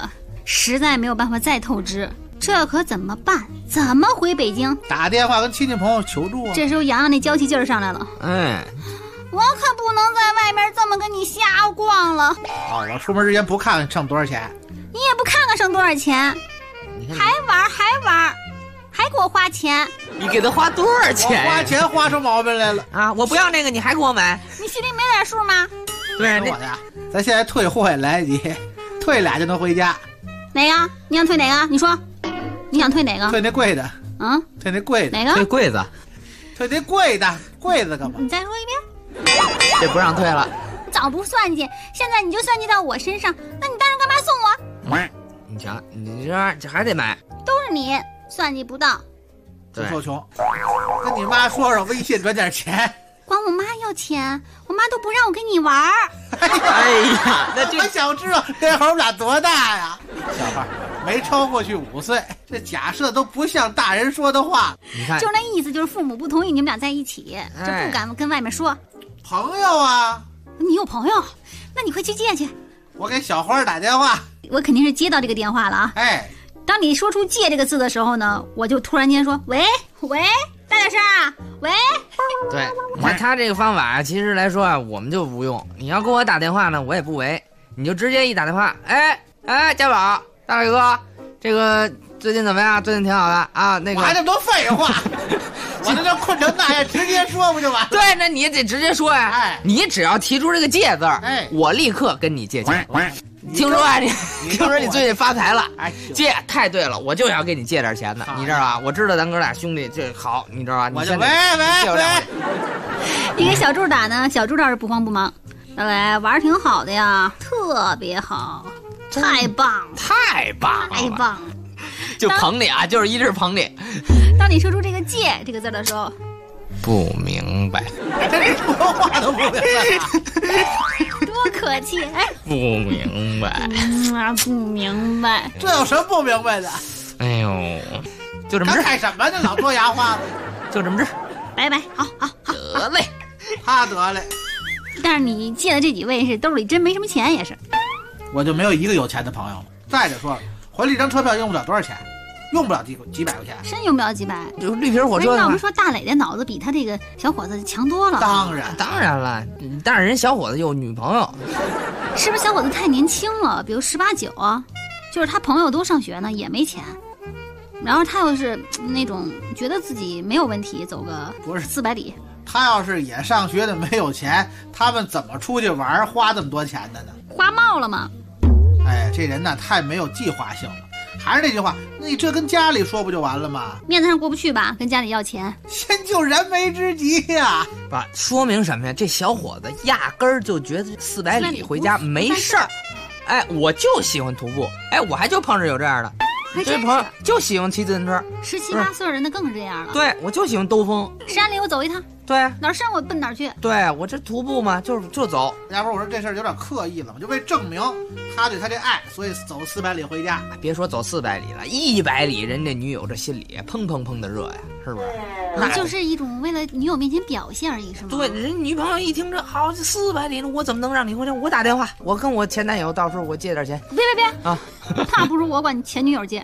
Speaker 2: 实在没有办法再透支，这可怎么办？怎么回北京？
Speaker 3: 打电话跟亲戚朋友求助啊。
Speaker 2: 这时候洋洋那娇气劲儿上来了，我可不能在外面这么跟你瞎逛了。
Speaker 3: 我出门之前不看看剩多少钱，
Speaker 2: 你也不看看剩多少钱，还玩，还给我花钱。
Speaker 6: 你给他花多少钱？
Speaker 3: 我花钱花出毛病来了
Speaker 6: 啊！我不要那个，你还给我买？
Speaker 2: 你心里没点数吗？
Speaker 6: 对，
Speaker 3: 我的，咱现在退货也来得及，退俩就能回家。
Speaker 2: 哪个？你想退哪个？你说，你想退哪个？
Speaker 3: 退那贵的。退那贵的。
Speaker 2: 哪个？
Speaker 6: 退柜子。
Speaker 3: 退那贵的，柜子干嘛？
Speaker 2: 你再说一遍。
Speaker 6: 这不让退了。
Speaker 2: 早不算计，现在你就算计到我身上，那你当然干嘛送我？
Speaker 6: 你瞧，你这还得买，
Speaker 2: 都是你算计不到。
Speaker 3: 真够穷，跟你妈说说，微信转点钱。
Speaker 2: 管我妈要钱，我妈都不让我跟你玩。
Speaker 6: 哎呀，那这
Speaker 3: 我想知道那会儿我们俩多大呀？小孩没超过去5岁，这假设都不像大人说的话。
Speaker 6: 你看，
Speaker 2: 就那意思，就是父母不同意你们俩在一起，就不敢跟外面说。
Speaker 3: 朋友啊，
Speaker 2: 你有朋友，那你快去接去。
Speaker 3: 我给小花打电话，
Speaker 2: 我肯定是接到这个电话了啊。当你说出借这个字的时候呢，我就突然间说喂，大点声啊，喂。
Speaker 6: 对，你看他这个方法，其实来说啊，我们就不用。你要跟我打电话呢，我也不喂，你就直接一打电话，家宝，大伟哥，这个最近怎么样？最近挺好的啊。那个
Speaker 3: 我还那么多废话，我在这困成那样，直接说不就完了？
Speaker 6: 对，那你得直接说呀。你只要提出这个借字儿，我立刻跟你借钱。听说啊，听说你最近发财了，借太对了，我就要给你借点钱的，你知道吧？我知道咱哥俩兄弟这好，你知道吧？
Speaker 3: 我就喂，
Speaker 2: 你给小柱打呢，小柱倒是不慌不忙，来玩挺好的呀，特别好，太棒了，
Speaker 6: 就捧你啊，就是一直捧你。
Speaker 2: 当你说出这个借这个字的时候，
Speaker 6: 不明白，
Speaker 3: 这普通话都不明白。
Speaker 2: 多可气！
Speaker 6: 不明白，
Speaker 2: 不明白，
Speaker 3: 这有什么不明白的？
Speaker 6: 哎呦，就这么着。
Speaker 3: 看什么呢？老说牙花子，
Speaker 6: 就这么着。
Speaker 2: 拜拜，好。
Speaker 6: 得嘞，
Speaker 3: 他得嘞。
Speaker 2: 但是你借的这几位是兜里真没什么钱，也是。
Speaker 3: 我就没有一个有钱的朋友。再者说了，回了一张车票用不了多少钱。用不了几百块钱，
Speaker 2: 真用不了几百。
Speaker 6: 就绿皮火车的。
Speaker 2: 要不说大磊的脑子比他这个小伙子强多了。
Speaker 3: 当然
Speaker 6: 了，但是人小伙子有女朋友，
Speaker 2: 是不是小伙子太年轻了？比如18、19啊，就是他朋友都上学呢，也没钱。然后他要是那种觉得自己没有问题，走个
Speaker 3: 不是
Speaker 2: 400里。
Speaker 3: 他要是也上学的没有钱，他们怎么出去玩花这么多钱的呢？
Speaker 2: 花冒了吗？
Speaker 3: 这人呢太没有计划性了。还是那句话，你这跟家里说不就完了吗？
Speaker 2: 面子上过不去吧，跟家里要钱，
Speaker 3: 先救燃眉之急呀！
Speaker 6: 说明什么呀？这小伙子压根儿就觉得400里回家没事儿。我就喜欢徒步，我还就碰着有这样的。这朋友就喜欢骑自行车
Speaker 2: ，17、18岁人的更是这样了。
Speaker 6: 对，我就喜欢兜风，
Speaker 2: 山里我走一趟。
Speaker 6: 对，
Speaker 2: 哪儿山我奔哪儿去。
Speaker 6: 对，我这徒步嘛，就走。
Speaker 3: 要不然我说这事儿有点刻意了嘛，就为证明他对他这爱，所以走400里回家。
Speaker 6: 别说走400里了，100里，人家女友这心里砰砰砰的热呀，是不是？
Speaker 2: 那就是一种为了女友面前表现而已，是吗？
Speaker 6: 对，人女朋友一听这好400里了，我怎么能让你回家？我打电话，我跟我前男友到时候我借点钱。
Speaker 2: 别啊！他不如我管前女友借。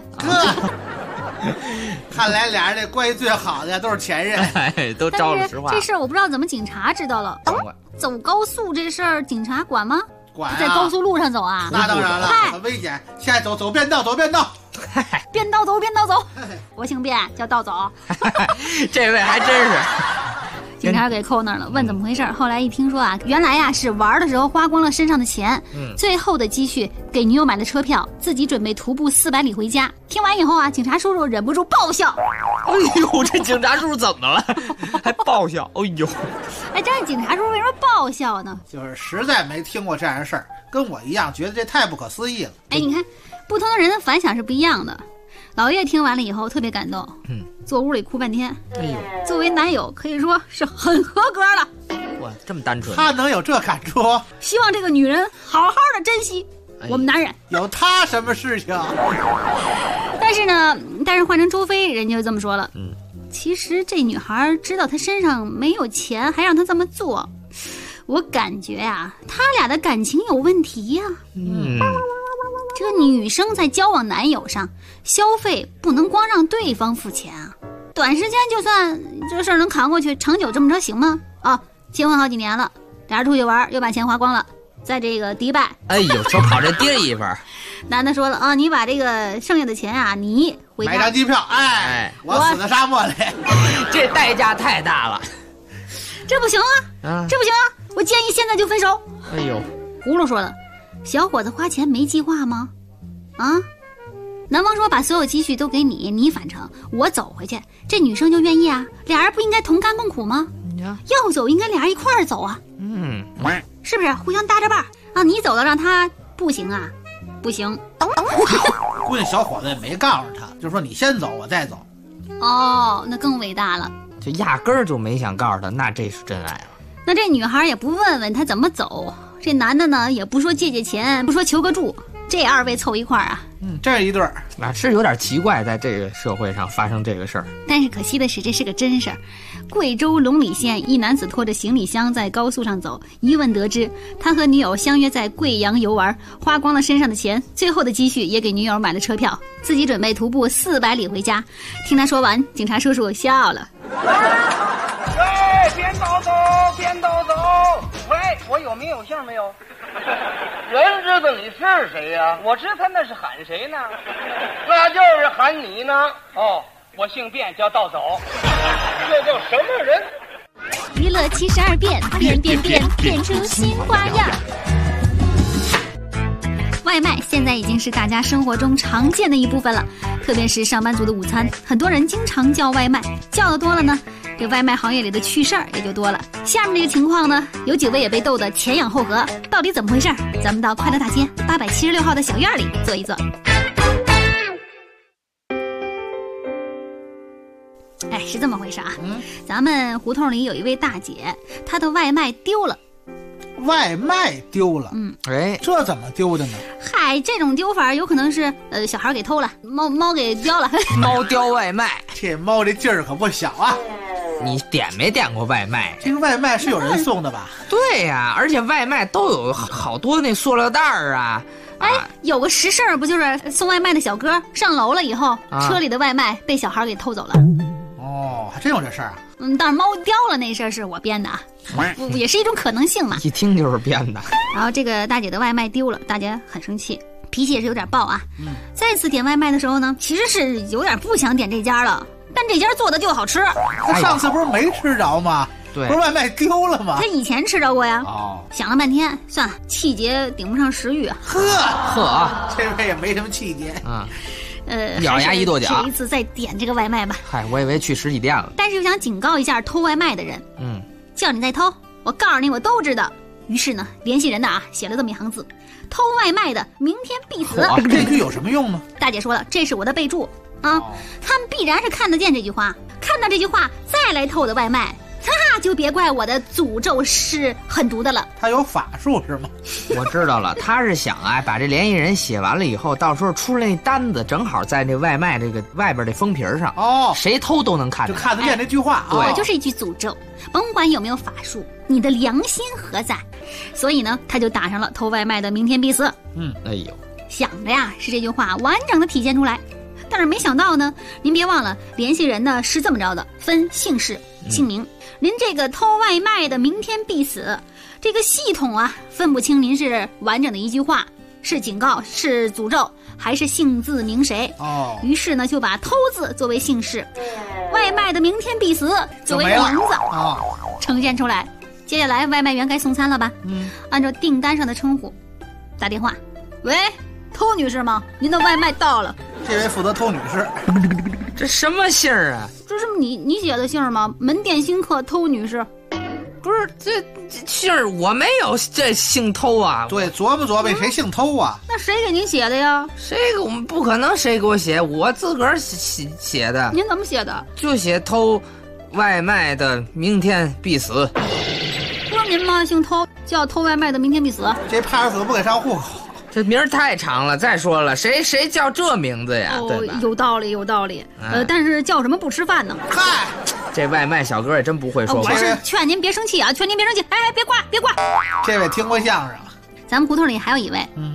Speaker 3: 看来俩人这关系最好的都是前任，
Speaker 6: 都招了实话。
Speaker 2: 这事儿我不知道怎么警察知道了。走高速这事儿警察管吗？
Speaker 3: 管啊，
Speaker 2: 在高速路上走啊？
Speaker 3: 那当然了，很危险。现在走变道，走变道。
Speaker 2: 变道走。我姓卞，叫道走。
Speaker 6: 这位还真是。
Speaker 2: 警察给扣那儿了，问怎么回事。后来一听说啊，原来呀是玩的时候花光了身上的钱，最后的积蓄给女友买了车票，自己准备徒步400里回家。听完以后啊，警察叔叔忍不住爆笑。
Speaker 6: 哎呦，这警察叔叔怎么了？还爆笑？哎呦，
Speaker 2: 这是警察叔叔为什么爆笑呢？
Speaker 3: 就是实在没听过这样的事儿，跟我一样觉得这太不可思议了。
Speaker 2: 你看，不同的人的反响是不一样的。老岳听完了以后特别感动，坐屋里哭半天。作为男友可以说是很合格了。
Speaker 6: 哇，这么单纯，
Speaker 3: 他能有这感触？
Speaker 2: 希望这个女人好好的珍惜我们男人。
Speaker 3: 有他什么事情？
Speaker 2: 但是换成周飞，人家就这么说了。其实这女孩知道他身上没有钱，还让他这么做，我感觉呀，他俩的感情有问题呀。 这个女生在交往男友上消费不能光让对方付钱啊，短时间就算这个事儿能扛过去，长久这么着行吗？啊，结婚好几年了，俩人出去玩又把钱花光了，在这个迪拜，
Speaker 6: 哎呦，说跑这地方，
Speaker 2: 男的说了啊，你把这个剩下的钱啊，你回家
Speaker 3: 买张机票，哎，我死在沙漠里，
Speaker 6: 这代价太大了，
Speaker 2: 这不行啊，这不行啊，我建议现在就分手。
Speaker 6: 哎呦，
Speaker 2: 葫芦说了，小伙子花钱没计划吗？啊？男方说把所有积蓄都给你，你返程，我走回去，这女生就愿意啊，俩人不应该同甘共苦吗？要走应该俩人一块儿走啊，是不是互相搭着伴儿啊？你走了让他不行啊？不行。
Speaker 3: 估计小伙子也没告诉他，就说你先走我再走。
Speaker 2: 哦，那更伟大了，
Speaker 6: 就压根儿就没想告诉他，那这是真爱了。
Speaker 2: 那这女孩也不问问他怎么走，这男的呢也不说借钱，不说求个助，这二位凑一块儿啊，
Speaker 3: 这一对儿
Speaker 6: 啊，是有点奇怪，在这个社会上发生这个事儿。
Speaker 2: 但是可惜的是，这是个真事儿。贵州龙里县一男子拖着行李箱在高速上走，一问得知他和女友相约在贵阳游玩，花光了身上的钱，最后的积蓄也给女友买了车票，自己准备徒步400里回家。听他说完，警察叔叔笑了。
Speaker 18: 喂，别倒走，别倒走！喂，我有名有姓没有？人知道你是谁呀？我知他那是喊谁呢？那就是喊你呢。哦，我姓卞，叫道走。这叫什么人？
Speaker 13: 娱乐72变，变变变，变出新花样。
Speaker 2: 外卖现在已经是大家生活中常见的一部分了，特别是上班族的午餐，很多人经常叫外卖，叫的多了呢，这外卖行业里的趣事儿也就多了。下面这个情况呢，有几位也被逗得前仰后合，到底怎么回事？咱们到快乐大街876号的小院里坐一坐。哎，是这么回事啊，咱们胡同里有一位大姐，她的外卖丢了。
Speaker 3: 外卖丢了，
Speaker 6: 哎，
Speaker 3: 这怎么丢的呢？
Speaker 2: 嗨，这种丢法有可能是小孩给偷了，猫给叼了。
Speaker 6: 猫叼外卖，
Speaker 3: 这猫这劲儿可不小啊！
Speaker 6: 你点没点过外卖？
Speaker 3: 这个外卖是有人送的吧？
Speaker 6: 对呀，而且外卖都有好多那塑料袋儿啊。
Speaker 2: 哎，有个实事儿，不就是送外卖的小哥上楼了以后，车里的外卖被小孩给偷走了。
Speaker 3: 哦，还真有这事儿啊？
Speaker 2: 但是猫叼了那事儿是我编的啊，也是一种可能性嘛。
Speaker 6: 一听就是编的。
Speaker 2: 然后这个大姐的外卖丢了，大姐很生气，脾气也是有点暴啊。再次点外卖的时候呢，其实是有点不想点这家了，但这家做的就好吃。
Speaker 3: 他上次不是没吃着吗？
Speaker 6: 对，
Speaker 3: 不是外卖丢了吗？
Speaker 2: 他以前吃着过呀。
Speaker 3: 哦，
Speaker 2: 想了半天，算了，气节顶不上食欲。
Speaker 3: 呵，这位也没什么气节
Speaker 6: 啊。咬牙一跺脚，
Speaker 2: 这一次再点这个外卖吧。
Speaker 6: 嗨，我以为去实体店了。
Speaker 2: 但是又想警告一下偷外卖的人，叫你再偷，我告诉你，我都知道。于是呢，联系人的写了这么一行字：偷外卖的明天必死。
Speaker 3: 这句有什么用呢？
Speaker 2: 大姐说了，这是我的备注啊，他们必然是看得见这句话，看到这句话再来偷的外卖。那就别怪我的诅咒是很毒的了。
Speaker 3: 他有法术是吗？
Speaker 6: 我知道了，他是想把这联系人写完了以后，到时候出来那单子正好在这外卖这个外边的封皮上，谁偷都能看见，
Speaker 3: 就看得见这句话。
Speaker 2: 对，就是一句诅咒，甭管有没有法术，你的良心何在？所以呢，他就打上了偷外卖的明天必死。
Speaker 6: 哎呦，
Speaker 2: 想着呀，是这句话完整的体现出来。但是没想到呢，您别忘了，联系人呢是这么着的，分姓氏、姓名。您这个偷外卖的明天必死，这个系统分不清您是完整的一句话，是警告，是诅咒，还是姓字名谁。于是呢就把偷字作为姓氏，外卖的明天必死作为名字呈现出来。接下来外卖员该送餐了吧？按照订单上的称呼打电话，喂，偷女士吗？您的外卖到了。
Speaker 3: 这位负责偷女士。
Speaker 6: 这什么姓儿啊？
Speaker 2: 这是你写的姓吗？门店新客偷女士。
Speaker 6: 不是这姓儿，我没有这姓偷啊。
Speaker 3: 对，琢磨谁姓偷啊？
Speaker 2: 那谁给您写的呀？
Speaker 6: 谁给我们？不可能谁给我写，我自个儿写的。
Speaker 2: 您怎么写的？
Speaker 6: 就写偷外卖的明天必死。
Speaker 2: 不是您吗？姓偷，叫偷外卖的明天必死。
Speaker 3: 这派出所不给上户口。
Speaker 6: 这名儿太长了，再说了，谁叫这名字呀？对吧？
Speaker 2: 有道理。但是叫什么不吃饭呢？
Speaker 3: 嗨，
Speaker 6: 这外卖小哥也真不会说话。
Speaker 2: 我是劝您别生气啊，劝您别生气。哎，别挂。
Speaker 3: 这位听过相声。
Speaker 2: 咱们胡同里还有一位，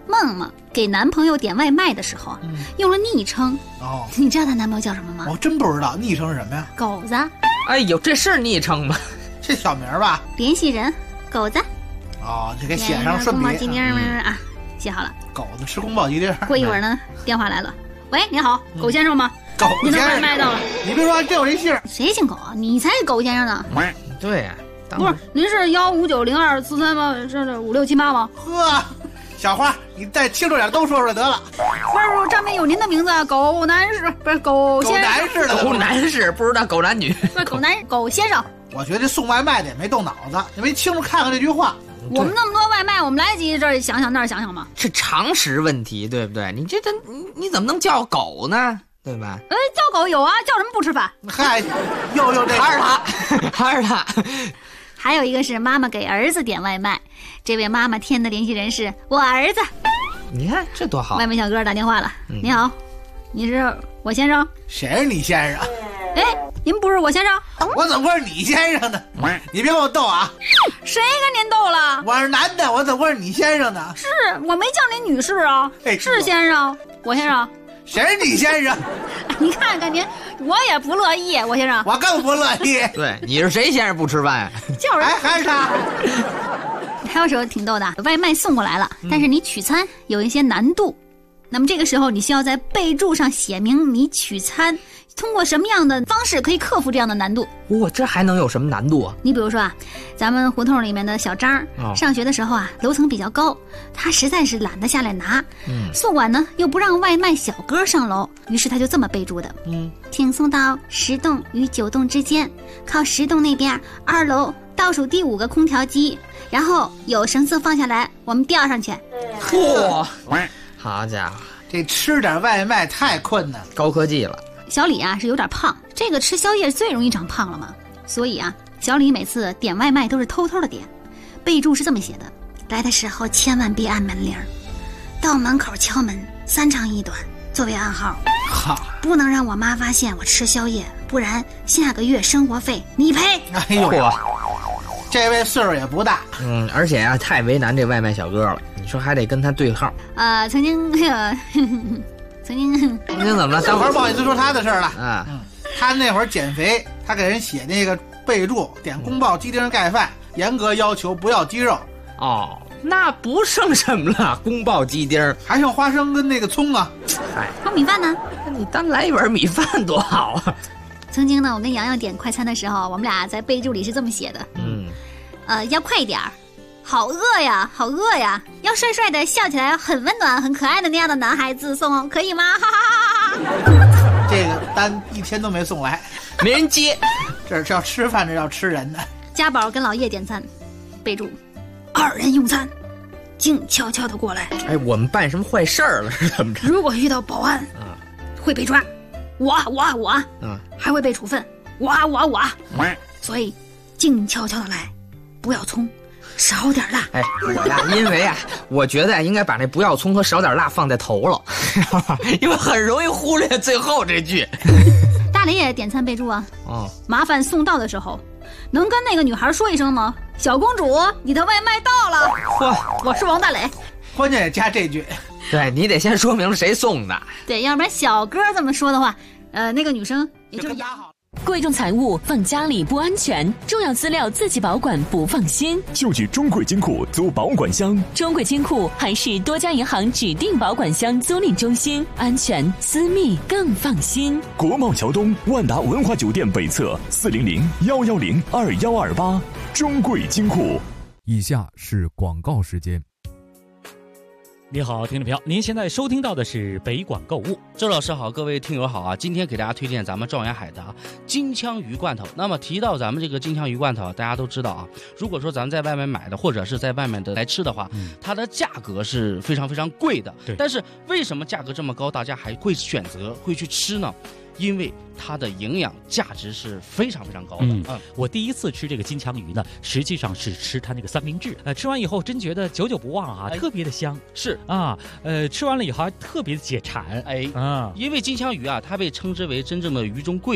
Speaker 2: 梦梦给男朋友点外卖的时候，用了昵称。
Speaker 3: 哦，
Speaker 2: 你知道她男朋友叫什么吗？
Speaker 3: 我真不知道，昵称是什么呀？
Speaker 2: 狗子。
Speaker 6: 哎呦，这是昵称吗？
Speaker 3: 这小名吧。
Speaker 2: 联系人狗子。
Speaker 3: 哦，就给写上顺笔
Speaker 2: 啊，写好了。
Speaker 3: 狗子吃宫保鸡丁。
Speaker 2: 过一会儿呢，电话来了。喂，你好，狗先生吗？
Speaker 3: 狗先生，
Speaker 2: 你的外卖到了。
Speaker 3: 你别说，这我这姓。
Speaker 2: 谁姓狗啊？你才是狗先生呢。
Speaker 6: 对呀。
Speaker 2: 不是，您是1590243吗？是5678吗？
Speaker 3: 呵，小花，你再清楚点都说出来得了。
Speaker 2: 不是，上面有您的名字，狗男士，不是狗先生。
Speaker 6: 狗男士不知道狗男女。
Speaker 2: 不是狗先生。
Speaker 3: 我觉得这送外卖的也没动脑子，也没清楚看看这句话。
Speaker 2: 我们那么多外卖，我们来得及这儿想想那儿想想吗？
Speaker 6: 是常识问题，对不对？你你怎么能叫狗呢？对吧？
Speaker 2: 叫狗有啊，叫什么不吃饭？
Speaker 3: 嗨，又这
Speaker 6: 还是他。
Speaker 2: 还有一个是妈妈给儿子点外卖，这位妈妈填的联系人是我儿子。
Speaker 6: 你看这多好！
Speaker 2: 外卖小哥打电话了，你好，你是我先生？
Speaker 3: 谁是你先生？
Speaker 2: 哎，您不是我先生？
Speaker 3: 我怎么会是你先生呢？你别跟我斗啊！
Speaker 2: 谁跟您斗了？
Speaker 3: 我是男的，我怎么会是你先生呢？
Speaker 2: 是我没叫您女士啊，是先生，我先生。
Speaker 3: 谁是你先生？
Speaker 2: 你看看您，我也不乐意，我先生。
Speaker 3: 我更不乐意。
Speaker 6: 对，你是谁先生不吃饭呀？
Speaker 2: 叫人
Speaker 3: 还是他。
Speaker 2: 还有时候挺逗的，外卖送过来了，但是你取餐有一些难度，那么这个时候你需要在备注上写明你取餐通过什么样的方式可以克服这样的难度。
Speaker 6: 这还能有什么难度啊？
Speaker 2: 你比如说啊，咱们胡同里面的小张，上学的时候啊，楼层比较高，他实在是懒得下来拿，宿管呢又不让外卖小哥上楼，于是他就这么备注的，请送到10栋与9栋之间，靠10栋那边2楼倒数第5个空调机，然后有绳子放下来，我们吊上去。
Speaker 6: 嚯，好家伙，
Speaker 3: 这吃点外卖太困难，
Speaker 6: 高科技了。
Speaker 2: 小李啊是有点胖，这个吃宵夜最容易长胖了嘛，所以啊，小李每次点外卖都是偷偷的点，备注是这么写的：来的时候千万别按门铃，到门口敲门，3长1短作为暗号。
Speaker 3: 好，
Speaker 2: 不能让我妈发现我吃宵夜，不然下个月生活费你赔。
Speaker 3: 哎呦，这位岁数也不大，
Speaker 6: 而且啊太为难这外卖小哥了，你说还得跟他对号。
Speaker 2: 曾经曾经
Speaker 6: 怎么了？
Speaker 3: 等会儿不好意思说他的事儿了啊。他那会儿减肥，他给人写那个备注，点宫保鸡丁盖饭，严格要求不要鸡肉。
Speaker 6: 哦，那不剩什么了？宫保鸡丁
Speaker 3: 还剩花生跟那个葱啊。
Speaker 2: 还有米饭呢？
Speaker 6: 你单来一碗米饭多好啊！
Speaker 2: 曾经呢，我跟洋洋点快餐的时候，我们俩在备注里是这么写的，要快一点儿。好饿呀，好饿呀！要帅帅的，笑起来很温暖、很可爱的那样的男孩子送，可以吗？哈哈哈哈！
Speaker 3: 这个单1天都没送来，
Speaker 6: 没人接。
Speaker 3: 这是要吃饭，这要吃人的。
Speaker 2: 家宝跟老叶点餐，备注：2人用餐，静悄悄的过来。
Speaker 6: 哎，我们办什么坏事儿了？是怎么着？
Speaker 2: 如果遇到保安，会被抓，我，还会被处分，我，所以静悄悄的来，不要葱。少点辣。
Speaker 6: 哎，我呀，因为啊，我觉得应该把那不要葱和少点辣放在头了，因为很容易忽略最后这句。
Speaker 2: 大雷也点餐备注啊，麻烦送到的时候，能跟那个女孩说一声吗？小公主，你的外卖到了。我是王大雷。
Speaker 3: 关键也加这句，
Speaker 6: 对你得先说明谁送的。
Speaker 2: 对，要不然小哥这么说的话，那个女生也就压好。
Speaker 11: 贵重财物放家里不安全，重要资料自己保管不放心，
Speaker 10: 就去中贵金库租保管箱。
Speaker 11: 中贵金库还是多家银行指定保管箱租赁中心，安全私密更放心。
Speaker 10: 国贸桥东万达文华酒店北侧400-110-2128，中贵金库。
Speaker 19: 以下是广告时间。
Speaker 20: 你好，听众朋友，您现在收听到的是北广购物。
Speaker 21: 周老师好，各位听友好啊！今天给大家推荐咱们状元海的金枪鱼罐头。那么提到咱们这个金枪鱼罐头，大家都知道啊，如果说咱们在外面买的，或者是在外面的来吃的话，它的价格是非常非常贵的。
Speaker 20: 对。
Speaker 21: 但是为什么价格这么高，大家还会选择会去吃呢？因为它的营养价值是非常非常高的。
Speaker 20: 我第一次吃这个金枪鱼呢，实际上是吃它那个三明治。吃完以后真觉得久久不忘啊，特别的香。
Speaker 21: 是
Speaker 20: 啊，吃完了以后还特别的解馋。
Speaker 21: 因为金枪鱼啊，它被称之为真正的鱼中贵族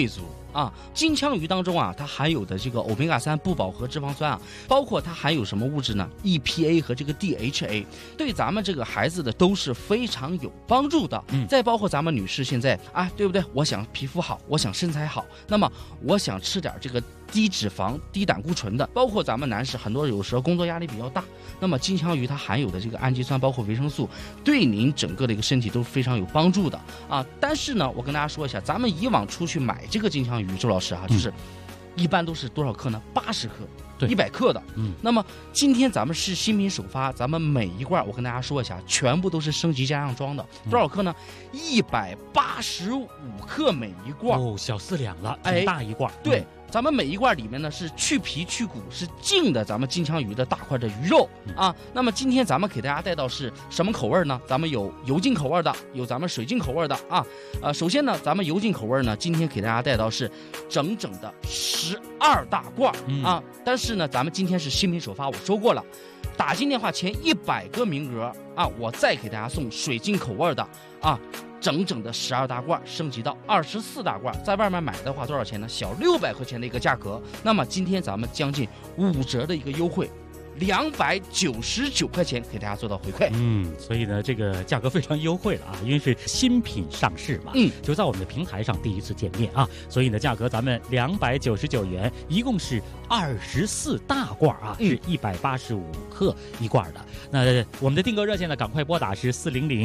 Speaker 21: 啊。金枪鱼当中啊，它含有的这个欧米伽3不饱和脂肪酸啊，包括它含有什么物质呢 ？EPA 和这个 DHA， 对咱们这个孩子的都是非常有帮助的。再包括咱们女士现在啊，对不对？我想皮肤好，我想身材好，那么我想吃点这个低脂肪、低胆固醇的，包括咱们男士很多有时候工作压力比较大，那么金枪鱼它含有的这个氨基酸，包括维生素，对您整个的一个身体都非常有帮助的啊。但是呢，我跟大家说一下，咱们以往出去买这个金枪鱼，周老师啊，就是一般都是多少克呢？80克。100克的，那么今天咱们是新品首发，咱们每一罐我跟大家说一下，全部都是升级加上装的，多少克呢？185克每一罐，
Speaker 20: 哦，小4两了，挺大一罐，
Speaker 21: 对。咱们每一罐里面呢是去皮去骨，是净的咱们金枪鱼的大块的鱼肉啊。那么今天咱们给大家带到是什么口味呢？咱们有油浸口味的，有咱们水浸口味的啊。首先呢，咱们油浸口味呢，今天给大家带到是整整的12大罐啊。但是呢，咱们今天是新品首发，我说过了，打进电话前100个名额啊，我再给大家送水浸口味的啊。整整的12大罐升级到24大罐，在外面买的话多少钱呢？小600块钱的一个价格。那么今天咱们将近5折的一个优惠，299块钱给大家做到回馈。
Speaker 20: 所以呢，这个价格非常优惠了啊，因为是新品上市嘛，就在我们的平台上第一次见面啊，所以呢，价格咱们299元，一共是24大罐啊，是185克一罐的。那我们的订购热线呢，赶快拨打是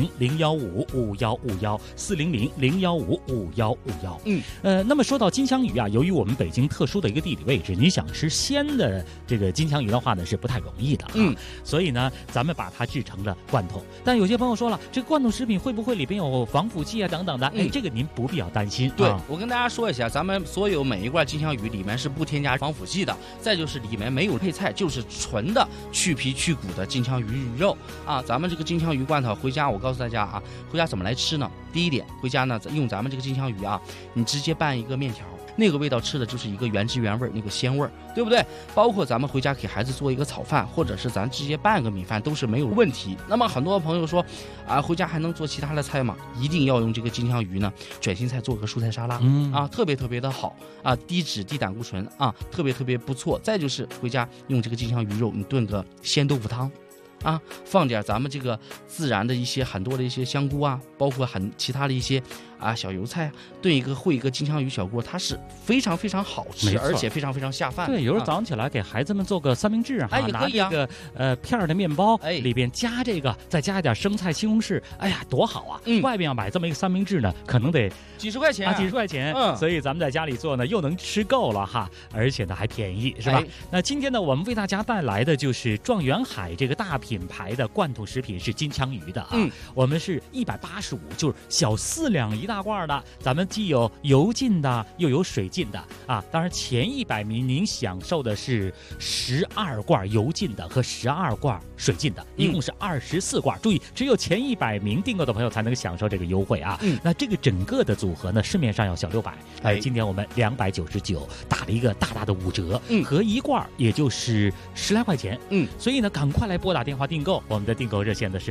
Speaker 20: 400-015-5151，400-015-5151。那么说到金枪鱼啊，由于我们北京特殊的一个地理位置，你想吃鲜的这个金枪鱼的话呢，是不太容易的啊。所以呢，咱们把它制成了罐头。但有些朋友说了，这个罐头食品会不会里边有防腐剂啊等等的？这个您不必要担心。
Speaker 21: 对，我跟大家说一下，咱们所有每一罐金枪鱼里面是不添加防腐剂的，再就是里面没有配菜，就是纯的去皮去骨的金枪鱼肉啊。咱们这个金枪鱼罐头回家，我告诉大家啊，回家怎么来吃呢？第一点，回家呢用咱们这个金枪鱼啊，你直接拌一个面条，那个味道吃的就是一个原汁原味，那个鲜味，对不对？包括咱们回家给孩子做一个炒饭，或者是咱直接拌个米饭，都是没有问题。那么很多朋友说啊，回家还能做其他的菜吗？一定要用这个金枪鱼呢，卷心菜做个蔬菜沙拉，啊，特别特别的好啊，低脂低胆固醇啊，特别特别不错。再就是回家用这个金枪鱼肉，你炖个鲜豆腐汤。啊，放点咱们这个自然的一些很多的一些香菇啊，包括其他的一些小油菜，炖一个烩一个金枪鱼小锅，它是非常非常好吃，而且非常非常下饭。
Speaker 20: 对，有时候早上起来给孩子们做个三明治啊，
Speaker 21: 也可以啊，
Speaker 20: 拿这个片的面包，里边加这个，再加一点生菜、西红柿，哎呀，多好啊！外边要买这么一个三明治呢，可能得
Speaker 21: 几十块钱
Speaker 20: 啊，几十块钱。所以咱们在家里做呢，又能吃够了哈，而且呢还便宜，是吧？那今天呢，我们为大家带来的就是状元海这个大品牌的罐头食品是金枪鱼的啊，我们是185，就是小4两一大罐的。咱们既有油浸的，又有水浸的啊。当然前100名您享受的是12罐油浸的和12罐水浸的，一共是24罐。注意，只有前100名订购的朋友才能享受这个优惠啊。那这个整个的组合呢，市面上要小600，今天我们299打了一个大大的5折，合一罐也就是10来块钱。所以呢，赶快来拨打电话订购。我们的订购热线呢是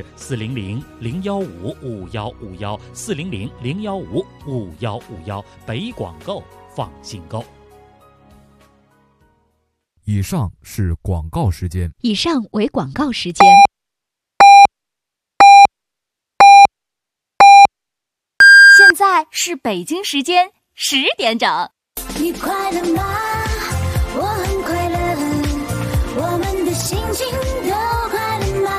Speaker 20: 400-015-5151，400-015-5151，北广购放心购。
Speaker 19: 以上是广告时间。
Speaker 2: 以上为广告时间。
Speaker 11: 现在是北京时间10点整。
Speaker 13: 你快乐吗？我很快乐，我们的心情都快乐吗？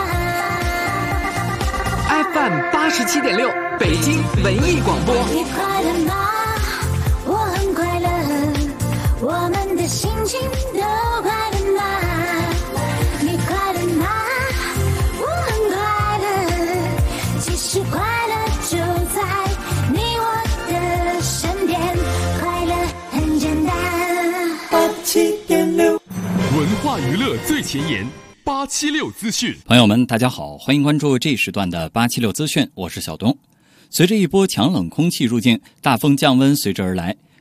Speaker 16: FM 87.6，北京文艺广播。
Speaker 13: 你快乐吗？我很快乐，我们的心情都快乐吗？你快乐吗？我很快乐，其实快乐就在你我的身边，快乐很简单。87.6，
Speaker 12: 文化娱乐最前沿。876资讯，
Speaker 5: 朋友们，大家好，欢迎关注这时段的876资讯，我是小东。随着一波强冷空气入境，大风降温随之而来，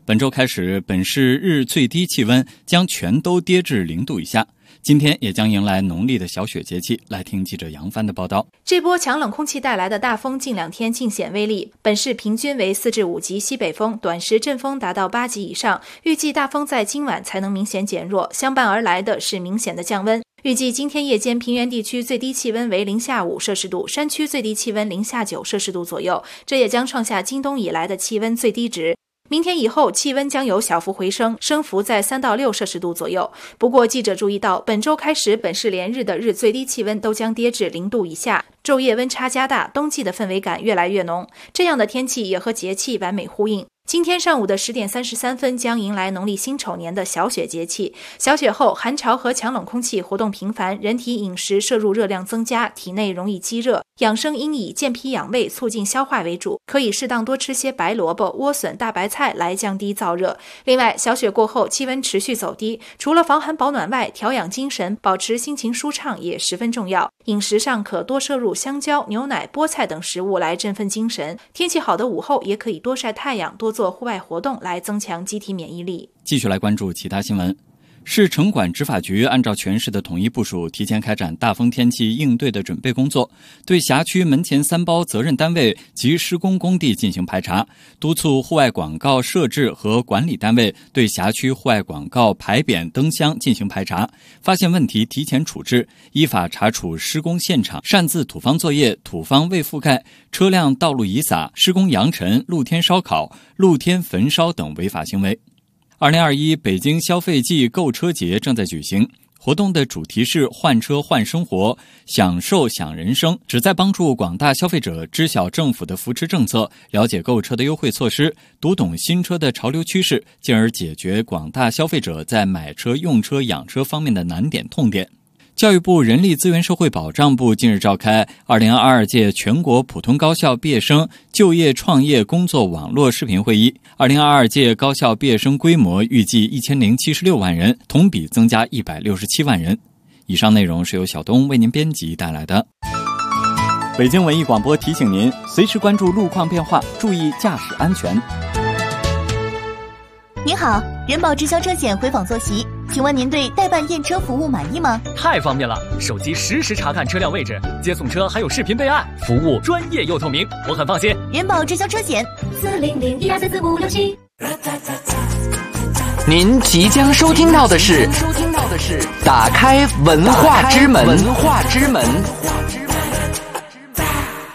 Speaker 5: 本周开始，本市日最低气温将全都跌至0度以下。今天也将迎来农历的小雪节气。来听记者杨帆的报道。
Speaker 4: 这波强冷空气带来的大风近2天尽显威力，本市平均为4至5级西北风，短时阵风达到8级以上。预计大风在今晚才能明显减弱，相伴而来的是明显的降温。预计今天夜间平原地区最低气温为0下5摄氏度，山区最低气温0下9摄氏度左右，这也将创下今冬以来的气温最低值。明天以后气温将有小幅回升，升幅在3到6摄氏度左右。不过记者注意到，本周开始本市连日的日最低气温都将跌至0度以下，昼夜温差加大，冬季的氛围感越来越浓。这样的天气也和节气完美呼应。今天上午的10点33分将迎来农历辛丑年的小雪节气。小雪后，寒潮和强冷空气活动频繁，人体饮食摄入热量增加，体内容易积热。养生应以健脾养胃、促进消化为主，可以适当多吃些白萝卜、莴笋、大白菜来降低燥热。另外，小雪过后气温持续走低，除了防寒保暖外，调养精神、保持心情舒畅也十分重要。饮食上可多摄入香蕉、牛奶、菠菜等食物来振奋精神。天气好的午后也可以多晒太阳，多做户外活动来增强机体免疫力。
Speaker 5: 继续来关注其他新闻。市城管执法局按照全市的统一部署，提前开展大风天气应对的准备工作，对辖区门前3包责任单位及施工工地进行排查，督促户外广告设置和管理单位对辖区户外广告牌匾灯箱进行排查，发现问题提前处置，依法查处施工现场擅自土方作业、土方未覆盖、车辆道路遗撒、施工扬尘、露天烧烤、露天焚烧等违法行为。2021北京消费季购车节正在举行，活动的主题是换车换生活，享受享人生，旨在帮助广大消费者知晓政府的扶持政策，了解购车的优惠措施，读懂新车的潮流趋势，进而解决广大消费者在买车、用车、养车方面的难点痛点。教育部人力资源社会保障部近日召开2022届全国普通高校毕业生就业创业工作网络视频会议。2022届高校毕业生规模预计1076万人，同比增加167万人。以上内容是由小东为您编辑带来的。
Speaker 14: 北京文艺广播提醒您，随时关注路况变化，注意驾驶安全。
Speaker 22: 您好，人保直销车险回访坐席，请问您对代办验车服务满意吗？
Speaker 15: 太方便了，手机实时查看车辆位置，接送车还有视频备案，服务专业又透明，我很放心。
Speaker 22: 人保直销车险，40012344567。
Speaker 16: 您即将收听到的是打开文化之门。